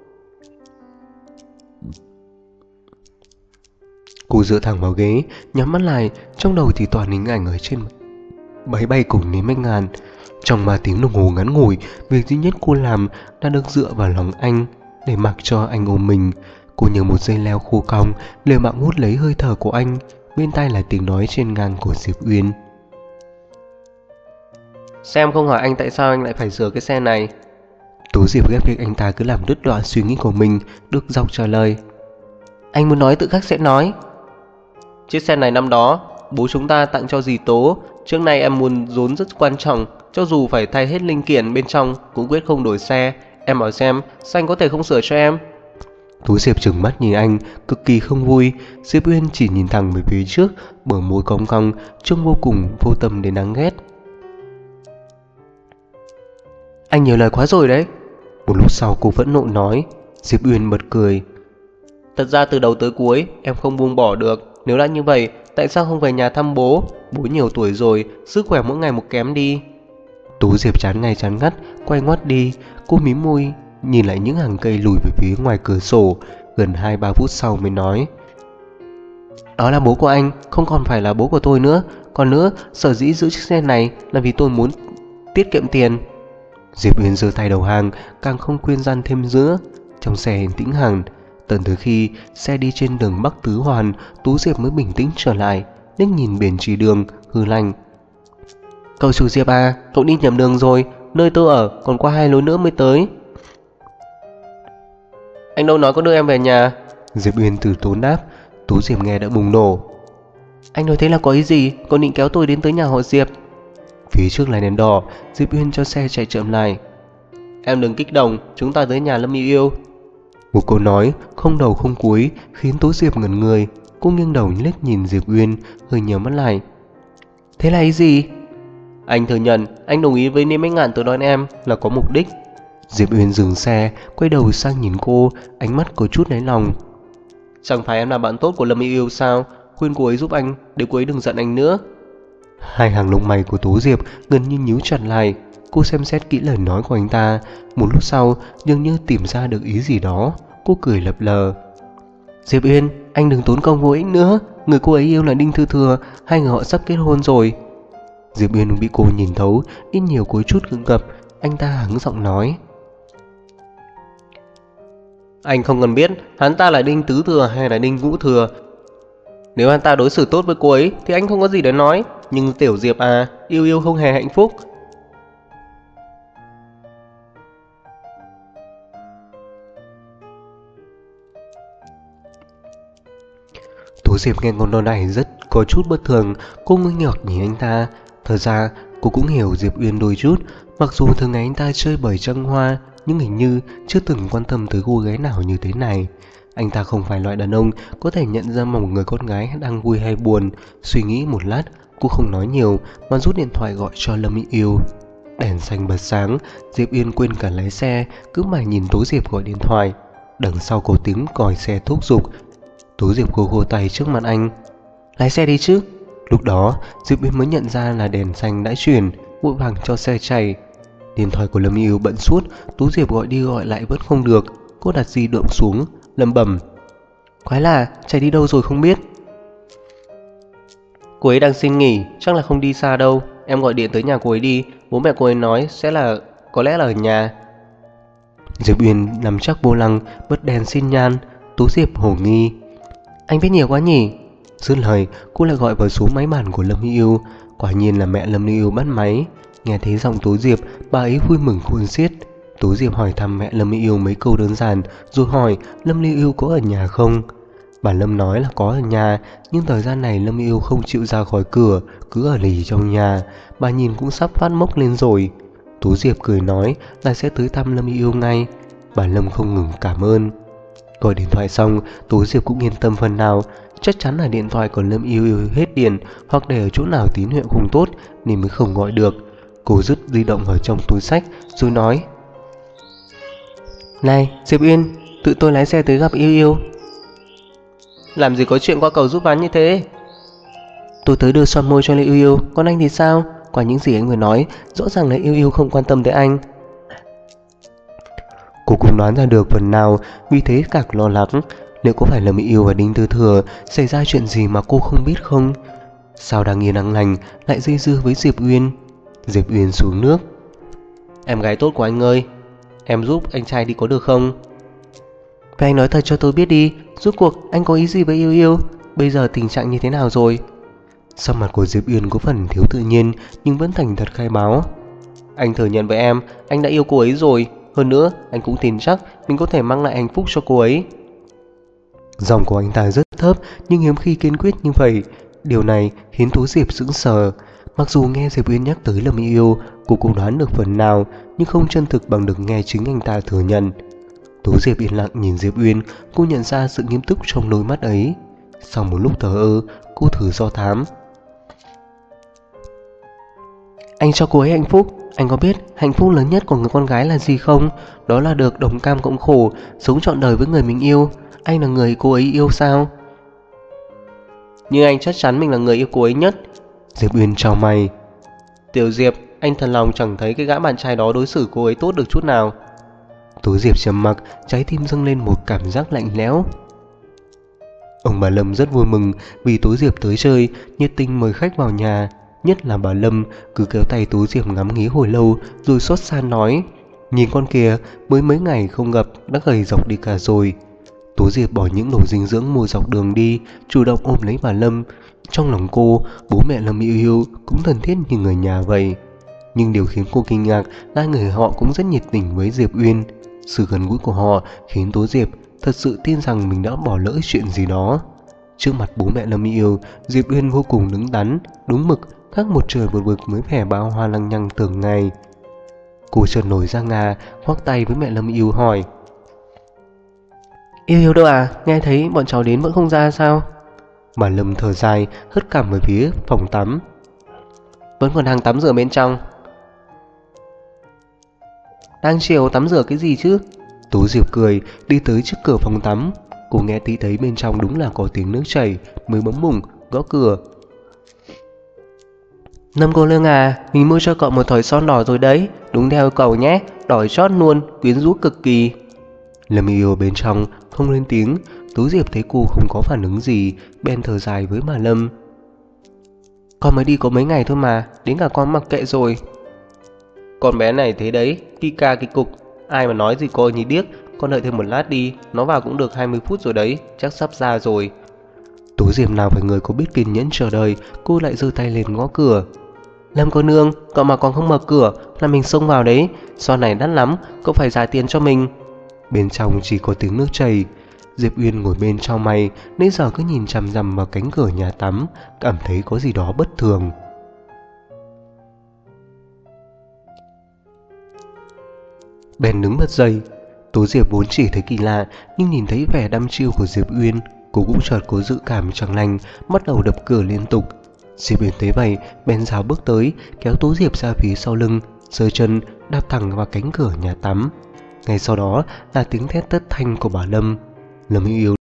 Cô dựa thẳng vào ghế, nhắm mắt lại, trong đầu thì toàn hình ảnh ở trên máy bay cùng Niêm Bách Ngạn. Trong 3 tiếng đồng hồ ngắn ngủi, việc duy nhất cô làm đã được dựa vào lòng anh, để mặc cho anh ôm mình. Cô như một dây leo khô cong, liều mạng hút lấy hơi thở của anh. Bên tai là tiếng nói trên ngang của Diệp Uyên. Xem không hỏi anh tại sao anh lại phải sửa cái xe này. Tố Diệp ghét việc anh ta cứ làm đứt đoạn suy nghĩ của mình, được dọc trả lời. Anh muốn nói tự khắc sẽ nói. Chiếc xe này năm đó bố chúng ta tặng cho dì Tố. Trước nay em muốn vốn rất quan trọng, cho dù phải thay hết linh kiện bên trong cũng quyết không đổi xe. Em bảo xem sao anh có thể không sửa cho em. Tố Diệp trừng mắt nhìn anh, cực kỳ không vui. Diệp Uyên chỉ nhìn thẳng về phía trước, bờ môi cong cong, trông vô cùng vô tâm đến đáng ghét. Anh nhiều lời quá rồi đấy. Một lúc sau cô vẫn nộ nói. Diệp Uyên bật cười. Thật ra từ đầu tới cuối em không buông bỏ được. Nếu đã như vậy, tại sao không về nhà thăm bố? Bố nhiều tuổi rồi, sức khỏe mỗi ngày một kém đi. Tố Diệp chán ngay chán ngắt, quay ngoắt đi. Cô mím môi, nhìn lại những hàng cây lùi về phía ngoài cửa sổ. Gần 2-3 phút sau mới nói. Đó là bố của anh, không còn phải là bố của tôi nữa. Còn nữa, sở dĩ giữ chiếc xe này là vì tôi muốn tiết kiệm tiền. Diệp Uyên giơ tay đầu hàng, càng không khuyên gian thêm nữa. Trong xe yên tĩnh hẳn. Tận tới khi xe đi trên đường Bắc Tứ Hoàn, Tú Diệp mới bình tĩnh trở lại, liếc nhìn biển chỉ đường, hừ lạnh. Cậu chủ Diệp à, cậu đi nhầm đường rồi, nơi tôi ở còn qua 2 lối nữa mới tới. Anh đâu nói có đưa em về nhà. Diệp Uyên từ tốn đáp. Tú Diệp nghe đã bùng nổ. Anh nói thế là có ý gì? Cậu định kéo tôi đến tới nhà họ Diệp? Phía trước là đèn đỏ, Diệp Uyên cho xe chạy chậm lại. Em đừng kích động, chúng ta tới nhà Lâm Yêu Yêu. Một câu nói không đầu không cuối khiến Tú Diệp ngẩn người. Cô nghiêng đầu liếc nhìn Diệp Uyên, hơi nhíu mắt lại. Thế là ý gì? Anh thừa nhận anh đồng ý với Niêm Mấy Ngạn tới đón em là có mục đích. Diệp Uyên dừng xe, quay đầu sang nhìn cô, ánh mắt có chút đáy lòng. Chẳng phải em là bạn tốt của Lâm Yêu Yêu sao? Khuyên cô ấy giúp anh để cô ấy đừng giận anh nữa. Hai hàng lông mày của Tú Diệp gần như nhíu chặt lại. Cô xem xét kỹ lời nói của anh ta. Một lúc sau dường như tìm ra được ý gì đó. Cô cười lập lờ. Diệp Uyên, anh đừng tốn công vô ích nữa. Người cô ấy yêu là Đinh Thư Thừa, hai người họ sắp kết hôn rồi. Diệp Uyên bị cô nhìn thấu, ít nhiều có chút gượng gập. Anh ta hắng giọng nói. Anh không cần biết hắn ta là Đinh Tứ Thừa hay là Đinh Ngũ Thừa. Nếu hắn ta đối xử tốt với cô ấy thì anh không có gì để nói. Nhưng Tiểu Diệp à, Yêu Yêu không hề hạnh phúc. Tú Diệp nghe ngôn nói này rất có chút bất thường. Cô nghi ngờ nhìn anh ta. Thật ra cô cũng hiểu Diệp Uyên đôi chút. Mặc dù thường ngày anh ta chơi bời trăng hoa, nhưng hình như chưa từng quan tâm tới cô gái nào như thế này. Anh ta không phải loại đàn ông có thể nhận ra một người con gái đang vui hay buồn. Suy nghĩ một lát, cô không nói nhiều mà rút điện thoại gọi cho Lâm Mỹ Yêu. Đèn xanh bật sáng, Diệp Uyên quên cả lái xe, cứ mải nhìn Tú Diệp gọi điện thoại. Đằng sau có tiếng còi xe thúc giục. Tú Diệp khô tay trước mặt anh. Lái xe đi chứ. Lúc đó Diệp Uyên mới nhận ra là đèn xanh đã chuyển, vội vàng cho xe chạy. Điện thoại của Lâm Yêu bận suốt, Tú Diệp gọi đi gọi lại vẫn không được. Cô đặt di động xuống, lẩm bẩm. Quái là chạy đi đâu rồi không biết. Cô ấy đang xin nghỉ, chắc là không đi xa đâu. Em gọi điện tới nhà cô ấy đi. Bố mẹ cô ấy nói có lẽ là ở nhà. Diệp Uyên nằm chắc vô lăng, bật đèn xin nhan. Tú Diệp hổ nghi. Anh biết nhiều quá nhỉ. Dứt lời, cô lại gọi vào số máy bàn của Lâm Yêu. Quả nhiên là mẹ Lâm Yêu bắt máy. Nghe thấy giọng Tú Diệp, bà ấy vui mừng khôn xiết. Tú Diệp hỏi thăm mẹ Lâm Yêu mấy câu đơn giản, rồi hỏi Lâm Yêu có ở nhà không. Bà Lâm nói là có ở nhà, nhưng thời gian này Lâm Yêu không chịu ra khỏi cửa, cứ ở lì trong nhà. Bà nhìn cũng sắp phát mốc lên rồi. Tú Diệp cười nói là sẽ tới thăm Lâm Yêu ngay. Bà Lâm không ngừng cảm ơn. Gọi điện thoại xong, Tú Diệp cũng yên tâm phần nào. Chắc chắn là điện thoại của Lâm Yêu hết điện, hoặc để ở chỗ nào tín hiệu không tốt nên mới không gọi được. Cô dứt di động ở trong túi xách rồi nói. Này Diệp Uyên, tự tôi lái xe tới gặp Yêu Yêu. Làm gì có chuyện qua cầu giúp bán như thế. Tôi tới đưa son môi cho Yêu Yêu. Còn anh thì sao? Qua những gì anh vừa nói, rõ ràng là Yêu Yêu không quan tâm tới anh. Cô cũng đoán ra được phần nào, vì thế càng lo lắng. Liệu có phải là Mỹ Yêu và Đinh Tư Thừa xảy ra chuyện gì mà cô không biết không? Sao đang yên đang lành lại dây dưa với Diệp Uyên? Diệp Uyên xuống nước. Em gái tốt của anh ơi, em giúp anh trai đi có được không? Vậy anh nói thật cho tôi biết đi, rốt cuộc anh có ý gì với Yêu Yêu? Bây giờ tình trạng như thế nào rồi? Sắc mặt của Diệp Uyên có phần thiếu tự nhiên, nhưng vẫn thành thật khai báo. Anh thừa nhận với em, anh đã yêu cô ấy rồi. Hơn nữa, anh cũng tin chắc mình có thể mang lại hạnh phúc cho cô ấy. Giọng của anh ta rất thấp, nhưng hiếm khi kiên quyết như vậy. Điều này khiến Tú Diệp sững sờ. Mặc dù nghe Diệp Uyên nhắc tới Lâm Yêu, cô cũng đoán được phần nào, nhưng không chân thực bằng được nghe chính anh ta thừa nhận. Tú Diệp yên lặng nhìn Diệp Uyên, cô nhận ra sự nghiêm túc trong đôi mắt ấy. Sau một lúc thờ ơ, cô thử do thám. Anh cho cô ấy hạnh phúc. Anh có biết hạnh phúc lớn nhất của người con gái là gì không? Đó là được đồng cam cộng khổ, sống trọn đời với người mình yêu. Anh là người cô ấy yêu sao? Nhưng anh chắc chắn mình là người yêu cô ấy nhất. Diệp Uyên chau mày. Tiểu Diệp, anh thật lòng chẳng thấy cái gã bạn trai đó đối xử cô ấy tốt được chút nào. Tú Diệp trầm mặc, trái tim dâng lên một cảm giác lạnh lẽo. Ông bà Lâm rất vui mừng vì Tố Diệp tới chơi, nhiệt tình mời khách vào nhà. Nhất là bà Lâm cứ kéo tay Tố Diệp ngắm nghía hồi lâu rồi xót xa nói: "Nhìn con kìa, mới mấy ngày không gặp đã gầy dọc đi cả rồi." Tố Diệp bỏ những đồ dinh dưỡng mua dọc đường đi, chủ động ôm lấy bà Lâm. Trong lòng cô, bố mẹ Lâm yêu yêu cũng thân thiết như người nhà vậy. Nhưng điều khiến cô kinh ngạc là người họ cũng rất nhiệt tình với Diệp Uyên. Sự gần gũi của họ khiến Tố Diệp thật sự tin rằng mình đã bỏ lỡ chuyện gì đó. Trước mặt bố mẹ Lâm yêu, Diệp Uyên vô cùng đứng đắn, đúng mực, khác một trời một vực với vẻ bao hoa lăng nhăng thường ngày. Cô chợt nổi ra ngà, khoác tay với mẹ Lâm yêu hỏi: Yêu yêu đâu à, nghe thấy bọn cháu đến vẫn không ra sao? Bà Lâm thở dài, hất cằm về phía phòng tắm. Vẫn còn đang tắm rửa bên trong. Đang chiều tắm rửa cái gì chứ? Tố Diệp cười, đi tới trước cửa phòng tắm. Cô nghe tí thấy bên trong đúng là có tiếng nước chảy, mới bấm bụng gõ cửa. Lâm cô Lương à, mình mua cho cậu một thỏi son đỏ rồi đấy, đúng theo cậu nhé, đỏ chót luôn, quyến rũ cực kỳ. Lâm yêu bên trong không lên tiếng. Tố Diệp thấy cô không có phản ứng gì, bèn thở dài với bà Lâm. Con mới đi có mấy ngày thôi mà, đến cả con mặc kệ rồi. Con bé này thế đấy, kỳ ca kỳ cục, ai mà nói gì cô nhí điếc. Con đợi thêm một lát đi, nó vào cũng được 20 phút rồi đấy, chắc sắp ra rồi. Tố Diệp nào phải người có biết kiên nhẫn chờ đợi, cô lại giơ tay lên gõ cửa. Lâm cô nương, cậu mà còn không mở cửa là mình xông vào đấy, son này đắt lắm, cậu phải trả tiền cho mình. Bên trong chỉ có tiếng nước chảy. Diệp Uyên ngồi bên trong mày, nãy giờ cứ nhìn chằm chằm vào cánh cửa nhà tắm, cảm thấy có gì đó bất thường. Bèn đứng bật dậy. Tố Diệp vốn chỉ thấy kỳ lạ, nhưng nhìn thấy vẻ đăm chiêu của Diệp Uyên, cô cũng chợt có dự cảm chẳng lành, bắt đầu đập cửa liên tục. Diệp Uyên thấy vậy, bèn rào bước tới, kéo Tố Diệp ra phía sau lưng, giơ chân đạp thẳng vào cánh cửa nhà tắm. Ngay sau đó là tiếng thét thất thanh của bà Lâm. Lâm yêu